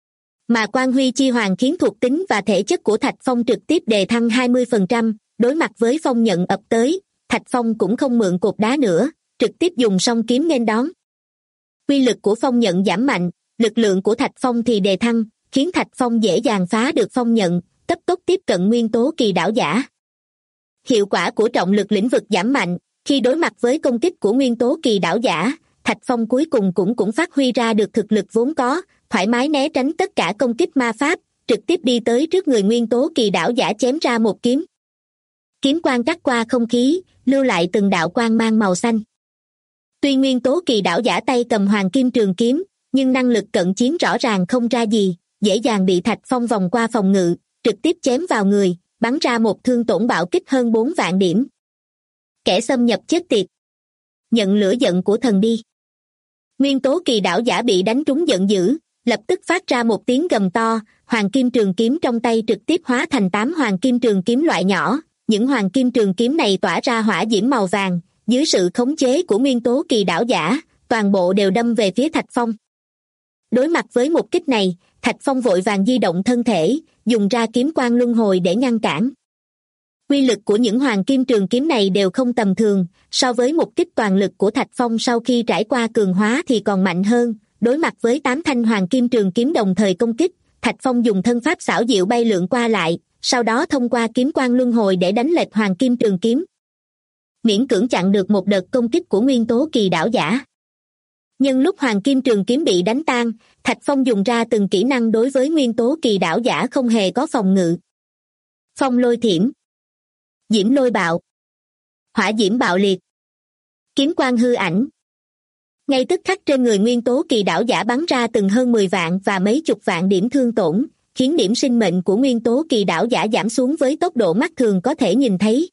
Mà quang huy chi hoàng khiến thuộc tính và thể chất của Thạch Phong trực tiếp đề thăng 20%, đối mặt với phong nhận ập tới, Thạch Phong cũng không mượn cột đá nữa, trực tiếp dùng song kiếm nghênh đón. Uy lực của phong nhận giảm mạnh, lực lượng của Thạch Phong thì đề thăng, khiến Thạch Phong dễ dàng phá được phong nhận, cấp tốc tiếp cận nguyên tố kỳ đảo giả. Hiệu quả của trọng lực lĩnh vực giảm mạnh, khi đối mặt với công kích của nguyên tố kỳ đảo giả, Thạch Phong cuối cùng cũng phát huy ra được thực lực vốn có, thoải mái né tránh tất cả công kích ma pháp, trực tiếp đi tới trước người nguyên tố kỳ đảo giả chém ra một kiếm. Kiếm quang cắt qua không khí, lưu lại từng đạo quang mang màu xanh. Tuy nguyên tố kỳ đảo giả tay cầm hoàng kim trường kiếm, nhưng năng lực cận chiến rõ ràng không ra gì, dễ dàng bị Thạch Phong vòng qua phòng ngự, trực tiếp chém vào người, bắn ra một thương tổn bạo kích hơn 4 vạn điểm. Kẻ xâm nhập chết tiệt. Nhận lửa giận của thần đi. Nguyên tố kỳ đảo giả bị đánh trúng giận dữ, lập tức phát ra một tiếng gầm to, hoàng kim trường kiếm trong tay trực tiếp hóa thành 8 hoàng kim trường kiếm loại nhỏ, những hoàng kim trường kiếm này tỏa ra hỏa diễm màu vàng, dưới sự khống chế của nguyên tố kỳ đảo giả, toàn bộ đều đâm về phía Thạch Phong. Đối mặt với một kích này, Thạch Phong vội vàng di động thân thể, dùng ra kiếm quang luân hồi để ngăn cản. Quy lực của những hoàng kim trường kiếm này đều không tầm thường, so với một kích toàn lực của Thạch Phong sau khi trải qua cường hóa thì còn mạnh hơn. Đối mặt với 8 thanh hoàng kim trường kiếm đồng thời công kích, Thạch Phong dùng thân pháp xảo diệu bay lượn qua lại, sau đó thông qua kiếm quang luân hồi để đánh lệch hoàng kim trường kiếm, miễn cưỡng chặn được một đợt công kích của nguyên tố kỳ đảo giả. Nhưng lúc hoàng kim trường kiếm bị đánh tan, Thạch Phong dùng ra từng kỹ năng đối với nguyên tố kỳ đảo giả không hề có phòng ngự. Phong lôi thiểm, diễm lôi bạo, hỏa diễm bạo liệt, kiếm quang hư ảnh. Ngay tức khắc trên người nguyên tố kỳ đảo giả bắn ra từng hơn 10 vạn và mấy chục vạn điểm thương tổn, khiến điểm sinh mệnh của nguyên tố kỳ đảo giả giảm xuống với tốc độ mắt thường có thể nhìn thấy.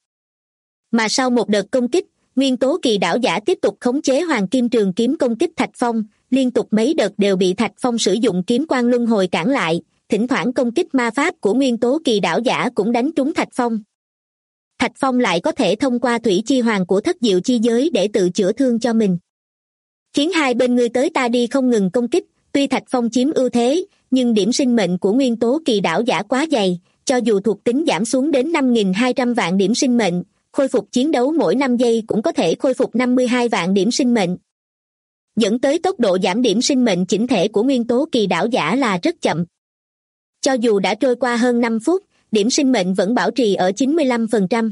Mà sau một đợt công kích, nguyên tố kỳ đảo giả tiếp tục khống chế hoàng kim trường kiếm công kích Thạch Phong, liên tục mấy đợt đều bị Thạch Phong sử dụng kiếm quang luân hồi cản lại, thỉnh thoảng công kích ma pháp của nguyên tố kỳ đảo giả cũng đánh trúng Thạch Phong. Thạch Phong lại có thể thông qua thủy chi hoàng của thất diệu chi giới để tự chữa thương cho mình, khiến hai bên ngươi tới ta đi không ngừng công kích. Tuy Thạch Phong chiếm ưu thế, nhưng điểm sinh mệnh của nguyên tố kỳ đảo giả quá dày, cho dù thuộc tính giảm xuống đến 5.200 vạn điểm sinh mệnh, khôi phục chiến đấu mỗi 5 giây cũng có thể khôi phục 52 vạn điểm sinh mệnh, dẫn tới tốc độ giảm điểm sinh mệnh chỉnh thể của nguyên tố kỳ đảo giả là rất chậm. Cho dù đã trôi qua hơn 5 phút, điểm sinh mệnh vẫn bảo trì ở 95%.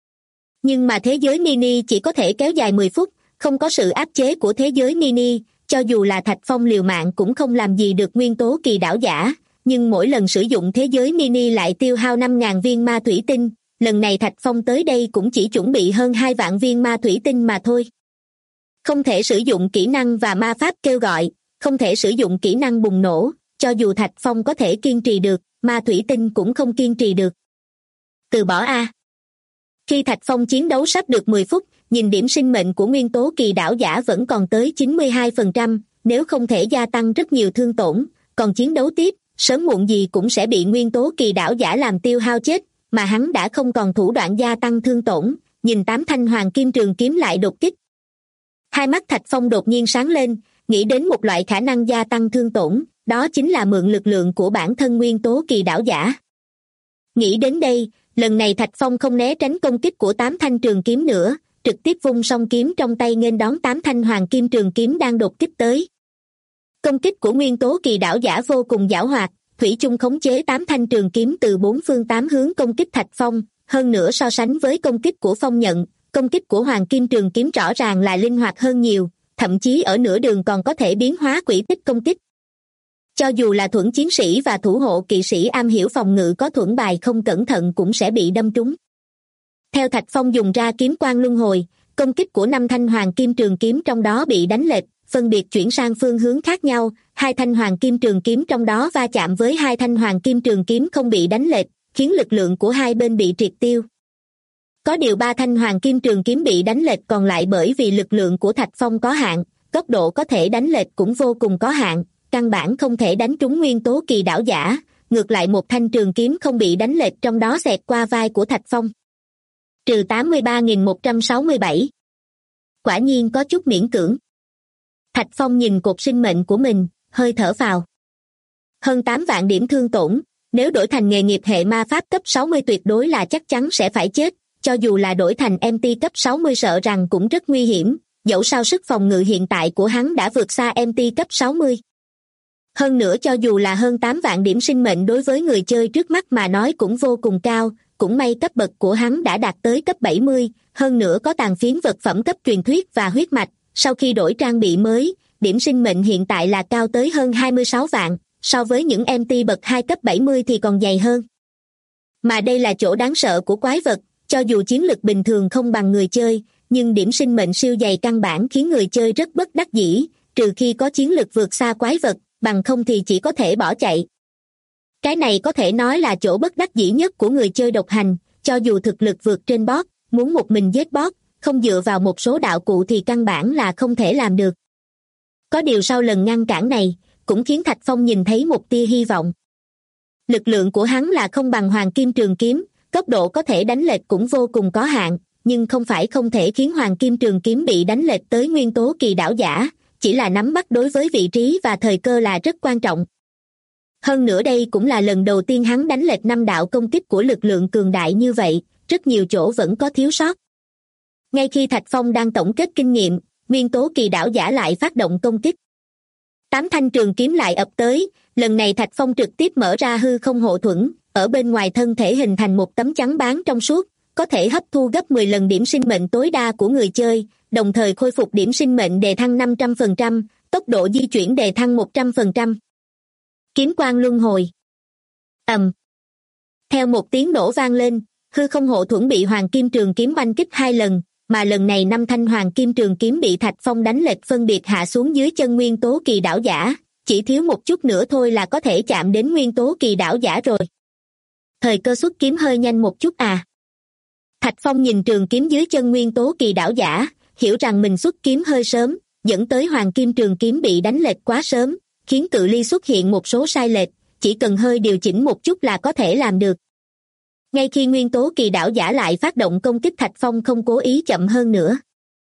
Nhưng mà thế giới mini chỉ có thể kéo dài 10 phút, không có sự áp chế của thế giới mini, cho dù là Thạch Phong liều mạng cũng không làm gì được nguyên tố kỳ đảo giả, nhưng mỗi lần sử dụng thế giới mini lại tiêu hao 5.000 viên ma thủy tinh, lần này Thạch Phong tới đây cũng chỉ chuẩn bị hơn 2 vạn viên ma thủy tinh mà thôi. Không thể sử dụng kỹ năng và ma pháp kêu gọi, không thể sử dụng kỹ năng bùng nổ, cho dù Thạch Phong có thể kiên trì được, ma thủy tinh cũng không kiên trì được. Từ bỏ a. Khi Thạch Phong chiến đấu sắp được 10 phút, nhìn điểm sinh mệnh của nguyên tố kỳ đảo giả vẫn còn tới 92%, nếu không thể gia tăng rất nhiều thương tổn, còn chiến đấu tiếp, sớm muộn gì cũng sẽ bị nguyên tố kỳ đảo giả làm tiêu hao chết, mà hắn đã không còn thủ đoạn gia tăng thương tổn, nhìn 8 thanh hoàng kim trường kiếm lại đột kích. Hai mắt Thạch Phong đột nhiên sáng lên, nghĩ đến một loại khả năng gia tăng thương tổn, đó chính là mượn lực lượng của bản thân nguyên tố kỳ đảo giả. Nghĩ đến đây, lần này Thạch Phong không né tránh công kích của 8 thanh trường kiếm nữa, trực tiếp vung song kiếm trong tay nghênh đón 8 thanh hoàng kim trường kiếm đang đột kích tới. Công kích của nguyên tố kỳ đảo giả vô cùng giảo hoạt, thủy chung khống chế 8 thanh trường kiếm từ 4 phương 8 hướng công kích Thạch Phong, hơn nữa so sánh với công kích của Phong Nhận, công kích của hoàng kim trường kiếm rõ ràng là linh hoạt hơn nhiều, thậm chí ở nửa đường còn có thể biến hóa quỹ tích công kích. Cho dù là thuẫn chiến sĩ và thủ hộ kỵ sĩ am hiểu phòng ngự có thuẫn bài không cẩn thận cũng sẽ bị đâm trúng. Theo Thạch Phong dùng ra kiếm quang luân hồi, công kích của 5 thanh hoàng kim trường kiếm trong đó bị đánh lệch, phân biệt chuyển sang phương hướng khác nhau, 2 thanh hoàng kim trường kiếm trong đó va chạm với 2 thanh hoàng kim trường kiếm không bị đánh lệch, khiến lực lượng của hai bên bị triệt tiêu. Có điều 3 thanh hoàng kim trường kiếm bị đánh lệch còn lại bởi vì lực lượng của Thạch Phong có hạn, tốc độ có thể đánh lệch cũng vô cùng có hạn, căn bản không thể đánh trúng nguyên tố kỳ đảo giả, ngược lại một thanh trường kiếm không bị đánh lệch trong đó xẹt qua vai của Thạch Phong. Trừ 83.167. Quả nhiên có chút miễn cưỡng. Thạch Phong nhìn cột sinh mệnh của mình, hơi thở phào. Hơn 8 vạn điểm thương tổn, nếu đổi thành nghề nghiệp hệ ma pháp cấp 60 tuyệt đối là chắc chắn sẽ phải chết, cho dù là đổi thành MT cấp 60 sợ rằng cũng rất nguy hiểm, dẫu sao sức phòng ngự hiện tại của hắn đã vượt xa MT cấp 60. Hơn nữa cho dù là hơn 8 vạn điểm sinh mệnh đối với người chơi trước mắt mà nói cũng vô cùng cao, cũng may cấp bậc của hắn đã đạt tới cấp 70, hơn nữa có tàn phiến vật phẩm cấp truyền thuyết và huyết mạch, sau khi đổi trang bị mới, điểm sinh mệnh hiện tại là cao tới hơn 26 vạn, so với những MT bậc 2 cấp 70 thì còn dày hơn. Mà đây là chỗ đáng sợ của quái vật, cho dù chiến lực bình thường không bằng người chơi, nhưng điểm sinh mệnh siêu dày căn bản khiến người chơi rất bất đắc dĩ, trừ khi có chiến lực vượt xa quái vật, bằng không thì chỉ có thể bỏ chạy. Cái này có thể nói là chỗ bất đắc dĩ nhất của người chơi độc hành, cho dù thực lực vượt trên boss, muốn một mình giết boss, không dựa vào một số đạo cụ thì căn bản là không thể làm được. Có điều sau lần ngăn cản này, cũng khiến Thạch Phong nhìn thấy một tia hy vọng. Lực lượng của hắn là không bằng hoàng kim trường kiếm, tốc độ có thể đánh lệch cũng vô cùng có hạn, nhưng không phải không thể khiến hoàng kim trường kiếm bị đánh lệch tới nguyên tố kỳ đảo giả, chỉ là nắm bắt đối với vị trí và thời cơ là rất quan trọng. Hơn nữa đây cũng là lần đầu tiên hắn đánh lệch 5 đạo công kích của lực lượng cường đại như vậy, rất nhiều chỗ vẫn có thiếu sót. Ngay khi Thạch Phong đang tổng kết kinh nghiệm, Nguyên Tố Kỳ Đảo Giả lại phát động công kích. 8 thanh trường kiếm lại ập tới, lần này Thạch Phong trực tiếp mở ra hư không hộ thuẫn, ở bên ngoài thân thể hình thành một tấm chắn báng trong suốt, có thể hấp thu gấp 10 lần điểm sinh mệnh tối đa của người chơi, đồng thời khôi phục điểm sinh mệnh đề thăng 500%, tốc độ di chuyển đề thăng 100%. Kiếm quang luân hồi. Ầm. Theo một tiếng nổ vang lên, hư không hộ thuẫn bị hoàng kim trường kiếm oanh kích 2 lần, mà lần này 5 thanh hoàng kim trường kiếm bị Thạch Phong đánh lệch phân biệt hạ xuống dưới chân Nguyên Tố Kỳ Đảo Giả, chỉ thiếu một chút nữa thôi là có thể chạm đến Nguyên Tố Kỳ Đảo Giả rồi. Thời cơ xuất kiếm hơi nhanh một chút à. Thạch Phong nhìn trường kiếm dưới chân Nguyên Tố Kỳ Đảo Giả, hiểu rằng mình xuất kiếm hơi sớm, dẫn tới hoàng kim trường kiếm bị đánh lệch quá sớm, khiến cự ly xuất hiện một số sai lệch, chỉ cần hơi điều chỉnh một chút là có thể làm được. Ngay khi Nguyên Tố Kỳ Đảo Giả lại phát động công kích, Thạch Phong không cố ý chậm hơn nữa.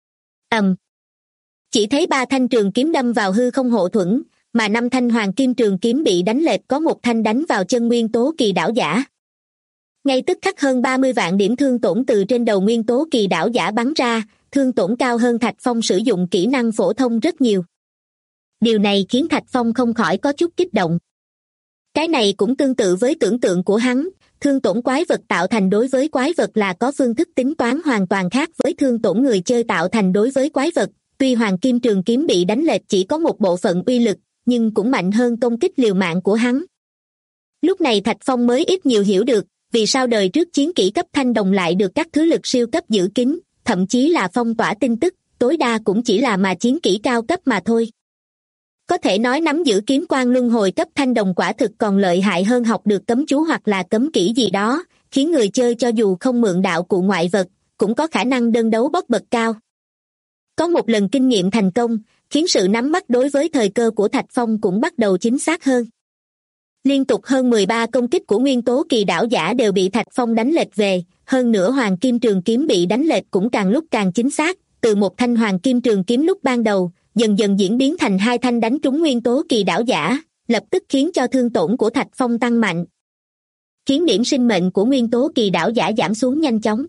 Chỉ thấy 3 thanh trường kiếm đâm vào hư không hộ thuẫn, mà 5 thanh hoàng kim trường kiếm bị đánh lệch, có một thanh đánh vào chân Nguyên Tố Kỳ Đảo Giả. Ngay tức khắc hơn 30 vạn điểm thương tổn từ trên đầu Nguyên Tố Kỳ Đảo Giả bắn ra, thương tổn cao hơn Thạch Phong sử dụng kỹ năng phổ thông rất nhiều. Điều này khiến Thạch Phong không khỏi có chút kích động. Cái này cũng tương tự với tưởng tượng của hắn, thương tổn quái vật tạo thành đối với quái vật là có phương thức tính toán hoàn toàn khác với thương tổn người chơi tạo thành đối với quái vật. Tuy hoàng kim trường kiếm bị đánh lệch chỉ có một bộ phận uy lực, nhưng cũng mạnh hơn công kích liều mạng của hắn. Lúc này Thạch Phong mới ít nhiều hiểu được, vì sao đời trước chiến kỹ cấp thanh đồng lại được các thứ lực siêu cấp giữ kín, thậm chí là phong tỏa tin tức, tối đa cũng chỉ là mà chiến kỹ cao cấp mà thôi. Có thể nói nắm giữ kiếm quang luân hồi cấp thanh đồng quả thực còn lợi hại hơn học được cấm chú hoặc là cấm kỹ gì đó, khiến người chơi cho dù không mượn đạo cụ ngoại vật, cũng có khả năng đơn đấu bốc bậc cao. Có một lần kinh nghiệm thành công, khiến sự nắm bắt đối với thời cơ của Thạch Phong cũng bắt đầu chính xác hơn. Liên tục hơn 13 công kích của Nguyên Tố Kỳ Đảo Giả đều bị Thạch Phong đánh lệch về, hơn nữa hoàng kim trường kiếm bị đánh lệch cũng càng lúc càng chính xác, từ một thanh hoàng kim trường kiếm lúc ban đầu, dần dần diễn biến thành 2 thanh đánh trúng Nguyên Tố Kỳ Đảo Giả, lập tức khiến cho thương tổn của Thạch Phong tăng mạnh, khiến điểm sinh mệnh của Nguyên Tố Kỳ Đảo Giả giảm xuống nhanh chóng.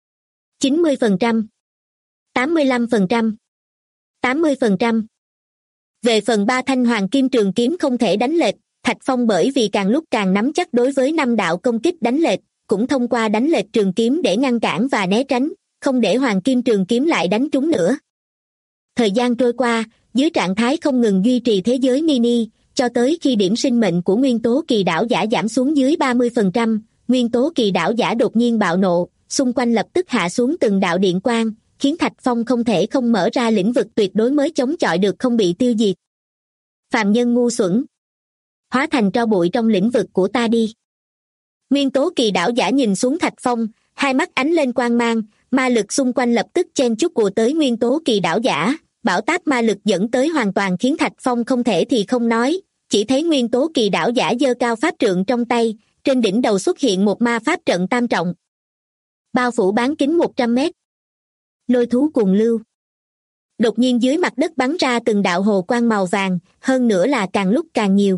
90%, 85%, 80%. Về phần 3 thanh hoàng kim trường kiếm không thể đánh lệch, Thạch Phong bởi vì càng lúc càng nắm chắc đối với 5 đạo công kích đánh lệch, cũng thông qua đánh lệch trường kiếm để ngăn cản và né tránh, không để hoàng kim trường kiếm lại đánh trúng nữa. Thời gian trôi qua, dưới trạng thái không ngừng duy trì thế giới mini, cho tới khi điểm sinh mệnh của Nguyên Tố Kỳ Đảo Giả giảm xuống dưới 30%, Nguyên Tố Kỳ Đảo Giả đột nhiên bạo nộ, xung quanh lập tức hạ xuống từng đạo điện quang, khiến Thạch Phong không thể không mở ra lĩnh vực tuyệt đối mới chống chọi được không bị tiêu diệt. Phàm nhân ngu xuẩn, hóa thành tro bụi trong lĩnh vực của ta đi. Nguyên Tố Kỳ Đảo Giả nhìn xuống Thạch Phong, hai mắt ánh lên quang mang, ma lực xung quanh lập tức chen chúc ùa tới Nguyên Tố Kỳ Đảo Giả, bão táp ma lực dẫn tới hoàn toàn khiến Thạch Phong không thể thì không nói, chỉ thấy Nguyên Tố Kỳ Đảo Giả giơ cao pháp trượng trong tay, trên đỉnh đầu xuất hiện một ma pháp trận tam trọng, bao phủ bán kính 100 mét. Lôi thú cuồng lưu. Đột nhiên dưới mặt đất bắn ra từng đạo hồ quang màu vàng, hơn nữa là càng lúc càng nhiều.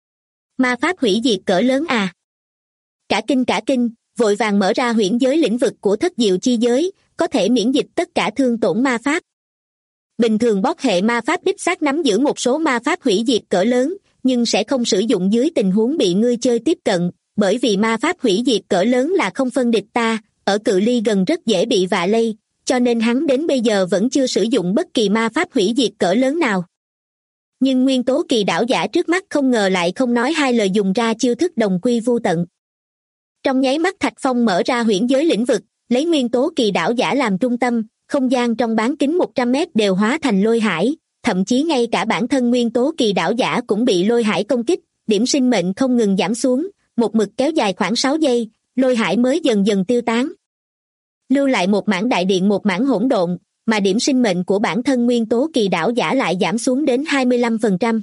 Ma pháp hủy diệt cỡ lớn à? Cả kinh, vội vàng mở ra huyễn giới lĩnh vực của thất diệu chi giới, có thể miễn dịch tất cả thương tổn ma pháp. Bình thường bóc hệ ma pháp đích xác nắm giữ một số ma pháp hủy diệt cỡ lớn, nhưng sẽ không sử dụng dưới tình huống bị người chơi tiếp cận, bởi vì ma pháp hủy diệt cỡ lớn là không phân địch ta, ở cự ly gần rất dễ bị vạ lây, cho nên hắn đến bây giờ vẫn chưa sử dụng bất kỳ ma pháp hủy diệt cỡ lớn nào. Nhưng Nguyên Tố Kỳ Đảo Giả trước mắt không ngờ lại không nói hai lời dùng ra chiêu thức đồng quy vô tận. Trong nháy mắt Thạch Phong mở ra huyễn giới lĩnh vực, lấy Nguyên Tố Kỳ Đảo Giả làm trung tâm, không gian trong bán kính 100 mét đều hóa thành lôi hải, thậm chí ngay cả bản thân Nguyên Tố Kỳ Đảo Giả cũng bị lôi hải công kích, điểm sinh mệnh không ngừng giảm xuống, một mực kéo dài khoảng 6 giây, lôi hải mới dần dần tiêu tán. Lưu lại một mảng đại điện một mảng hỗn độn, mà điểm sinh mệnh của bản thân Nguyên Tố Kỳ Đảo Giả lại giảm xuống đến 25%.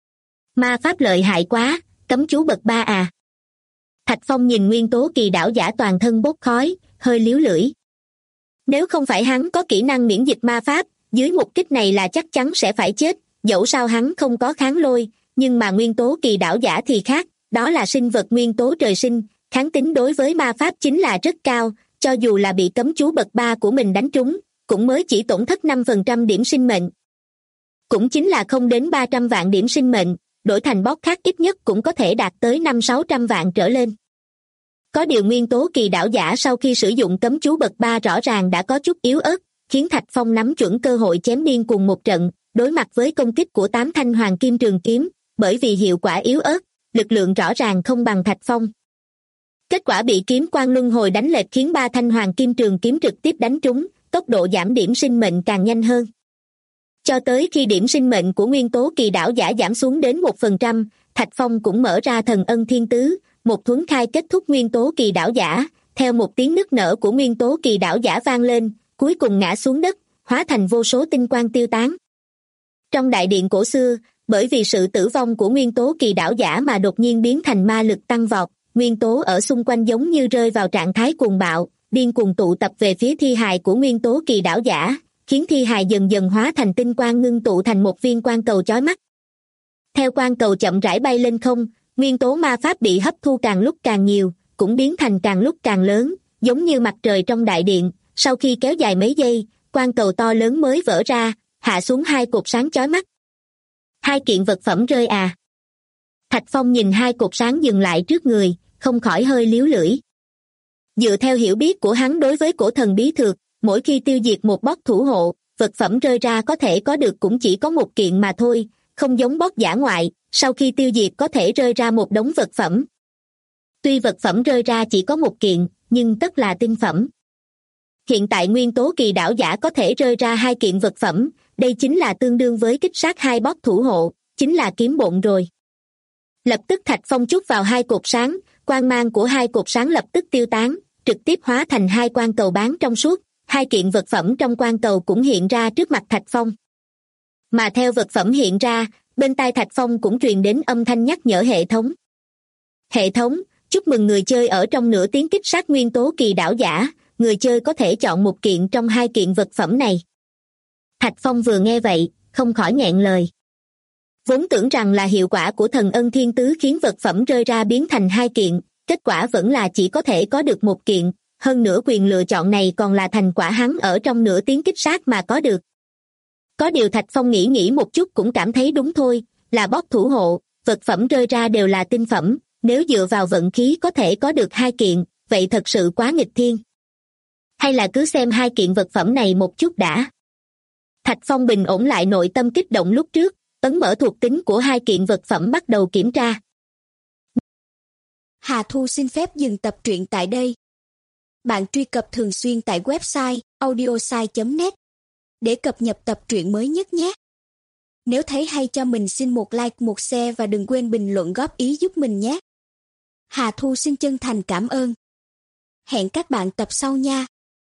Ma pháp lợi hại quá, cấm chú bậc 3 à. Thạch Phong nhìn Nguyên Tố Kỳ Đảo Giả toàn thân bốc khói, hơi líu lưỡi. Nếu không phải hắn có kỹ năng miễn dịch ma pháp, dưới một kích này là chắc chắn sẽ phải chết, dẫu sao hắn không có kháng lôi, nhưng mà nguyên tố kỳ đảo giả thì khác, đó là sinh vật nguyên tố trời sinh, kháng tính đối với ma pháp chính là rất cao, cho dù là bị cấm chú bậc 3 của mình đánh trúng, cũng mới chỉ tổn thất 5% điểm sinh mệnh. Cũng chính là không đến 300 vạn điểm sinh mệnh, đổi thành boss khác ít nhất cũng có thể đạt tới 500-600 vạn trở lên. Có điều nguyên tố kỳ đảo giả sau khi sử dụng cấm chú bậc 3 rõ ràng đã có chút yếu ớt, khiến Thạch Phong nắm chuẩn cơ hội chém điên cùng một trận, đối mặt với công kích của 8 thanh hoàng kim trường kiếm, bởi vì hiệu quả yếu ớt, lực lượng rõ ràng không bằng Thạch Phong. Kết quả bị kiếm quang luân hồi đánh lệch khiến 3 thanh hoàng kim trường kiếm trực tiếp đánh trúng, tốc độ giảm điểm sinh mệnh càng nhanh hơn. Cho tới khi điểm sinh mệnh của nguyên tố kỳ đảo giả giảm xuống đến 1%, Thạch Phong cũng mở ra thần ân thiên tứ, một thuấn khai kết thúc nguyên tố kỳ đảo giả, theo một tiếng nức nở của nguyên tố kỳ đảo giả vang lên, cuối cùng ngã xuống đất, hóa thành vô số tinh quang tiêu tán. Trong đại điện cổ xưa, bởi vì sự tử vong của nguyên tố kỳ đảo giả mà đột nhiên biến thành ma lực tăng vọt, nguyên tố ở xung quanh giống như rơi vào trạng thái cuồng bạo, điên cuồng tụ tập về phía thi hài của nguyên tố kỳ đảo giả, khiến thi hài dần dần hóa thành tinh quang ngưng tụ thành một viên quang cầu chói mắt. Theo quang cầu chậm rãi bay lên không, nguyên tố ma pháp bị hấp thu càng lúc càng nhiều, cũng biến thành càng lúc càng lớn, giống như mặt trời trong đại điện, sau khi kéo dài mấy giây, quang cầu to lớn mới vỡ ra, hạ xuống 2 cột sáng chói mắt. 2 kiện vật phẩm rơi à? Thạch Phong nhìn 2 cột sáng dừng lại trước người, không khỏi hơi líu lưỡi. Dựa theo hiểu biết của hắn đối với cổ thần bí thược, mỗi khi tiêu diệt một boss thủ hộ, vật phẩm rơi ra có thể có được cũng chỉ có 1 kiện mà thôi, không giống boss dã ngoại, sau khi tiêu diệt có thể rơi ra một đống vật phẩm. Tuy vật phẩm rơi ra chỉ có 1 kiện, nhưng tất là tinh phẩm. Hiện tại nguyên tố kỳ đảo giả có thể rơi ra 2 kiện vật phẩm, đây chính là tương đương với kích sát 2 boss thủ hộ, chính là kiếm bộn rồi. Lập tức Thạch Phong trút vào 2 cột sáng, quang mang của 2 cột sáng lập tức tiêu tán, trực tiếp hóa thành 2 quang cầu bán trong suốt, 2 kiện vật phẩm trong quang cầu cũng hiện ra trước mặt Thạch Phong. Mà theo vật phẩm hiện ra, bên tai Thạch Phong cũng truyền đến âm thanh nhắc nhở hệ thống. Hệ thống, chúc mừng người chơi ở trong nửa tiếng kích sát nguyên tố kỳ đảo giả, người chơi có thể chọn 1 kiện trong 2 kiện vật phẩm này. Thạch Phong vừa nghe vậy, không khỏi nghẹn lời. Vốn tưởng rằng là hiệu quả của thần ân thiên tứ khiến vật phẩm rơi ra biến thành 2 kiện, kết quả vẫn là chỉ có thể có được 1 kiện, hơn nữa quyền lựa chọn này còn là thành quả hắn ở trong nửa tiếng kích sát mà có được. Có điều Thạch Phong nghĩ một chút cũng cảm thấy đúng thôi, là boss thủ hộ, vật phẩm rơi ra đều là tinh phẩm, nếu dựa vào vận khí có thể có được 2 kiện, vậy thật sự quá nghịch thiên. Hay là cứ xem 2 kiện vật phẩm này một chút đã. Thạch Phong bình ổn lại nội tâm kích động lúc trước, ấn mở thuộc tính của 2 kiện vật phẩm bắt đầu kiểm tra. Hà Thu xin phép dừng tập truyện tại đây. Bạn truy cập thường xuyên tại website audiosai.net để cập nhật tập truyện mới nhất nhé. Nếu thấy hay cho mình xin một like, một share và đừng quên bình luận góp ý giúp mình nhé. Hà Thu xin chân thành cảm ơn. Hẹn các bạn tập sau nha.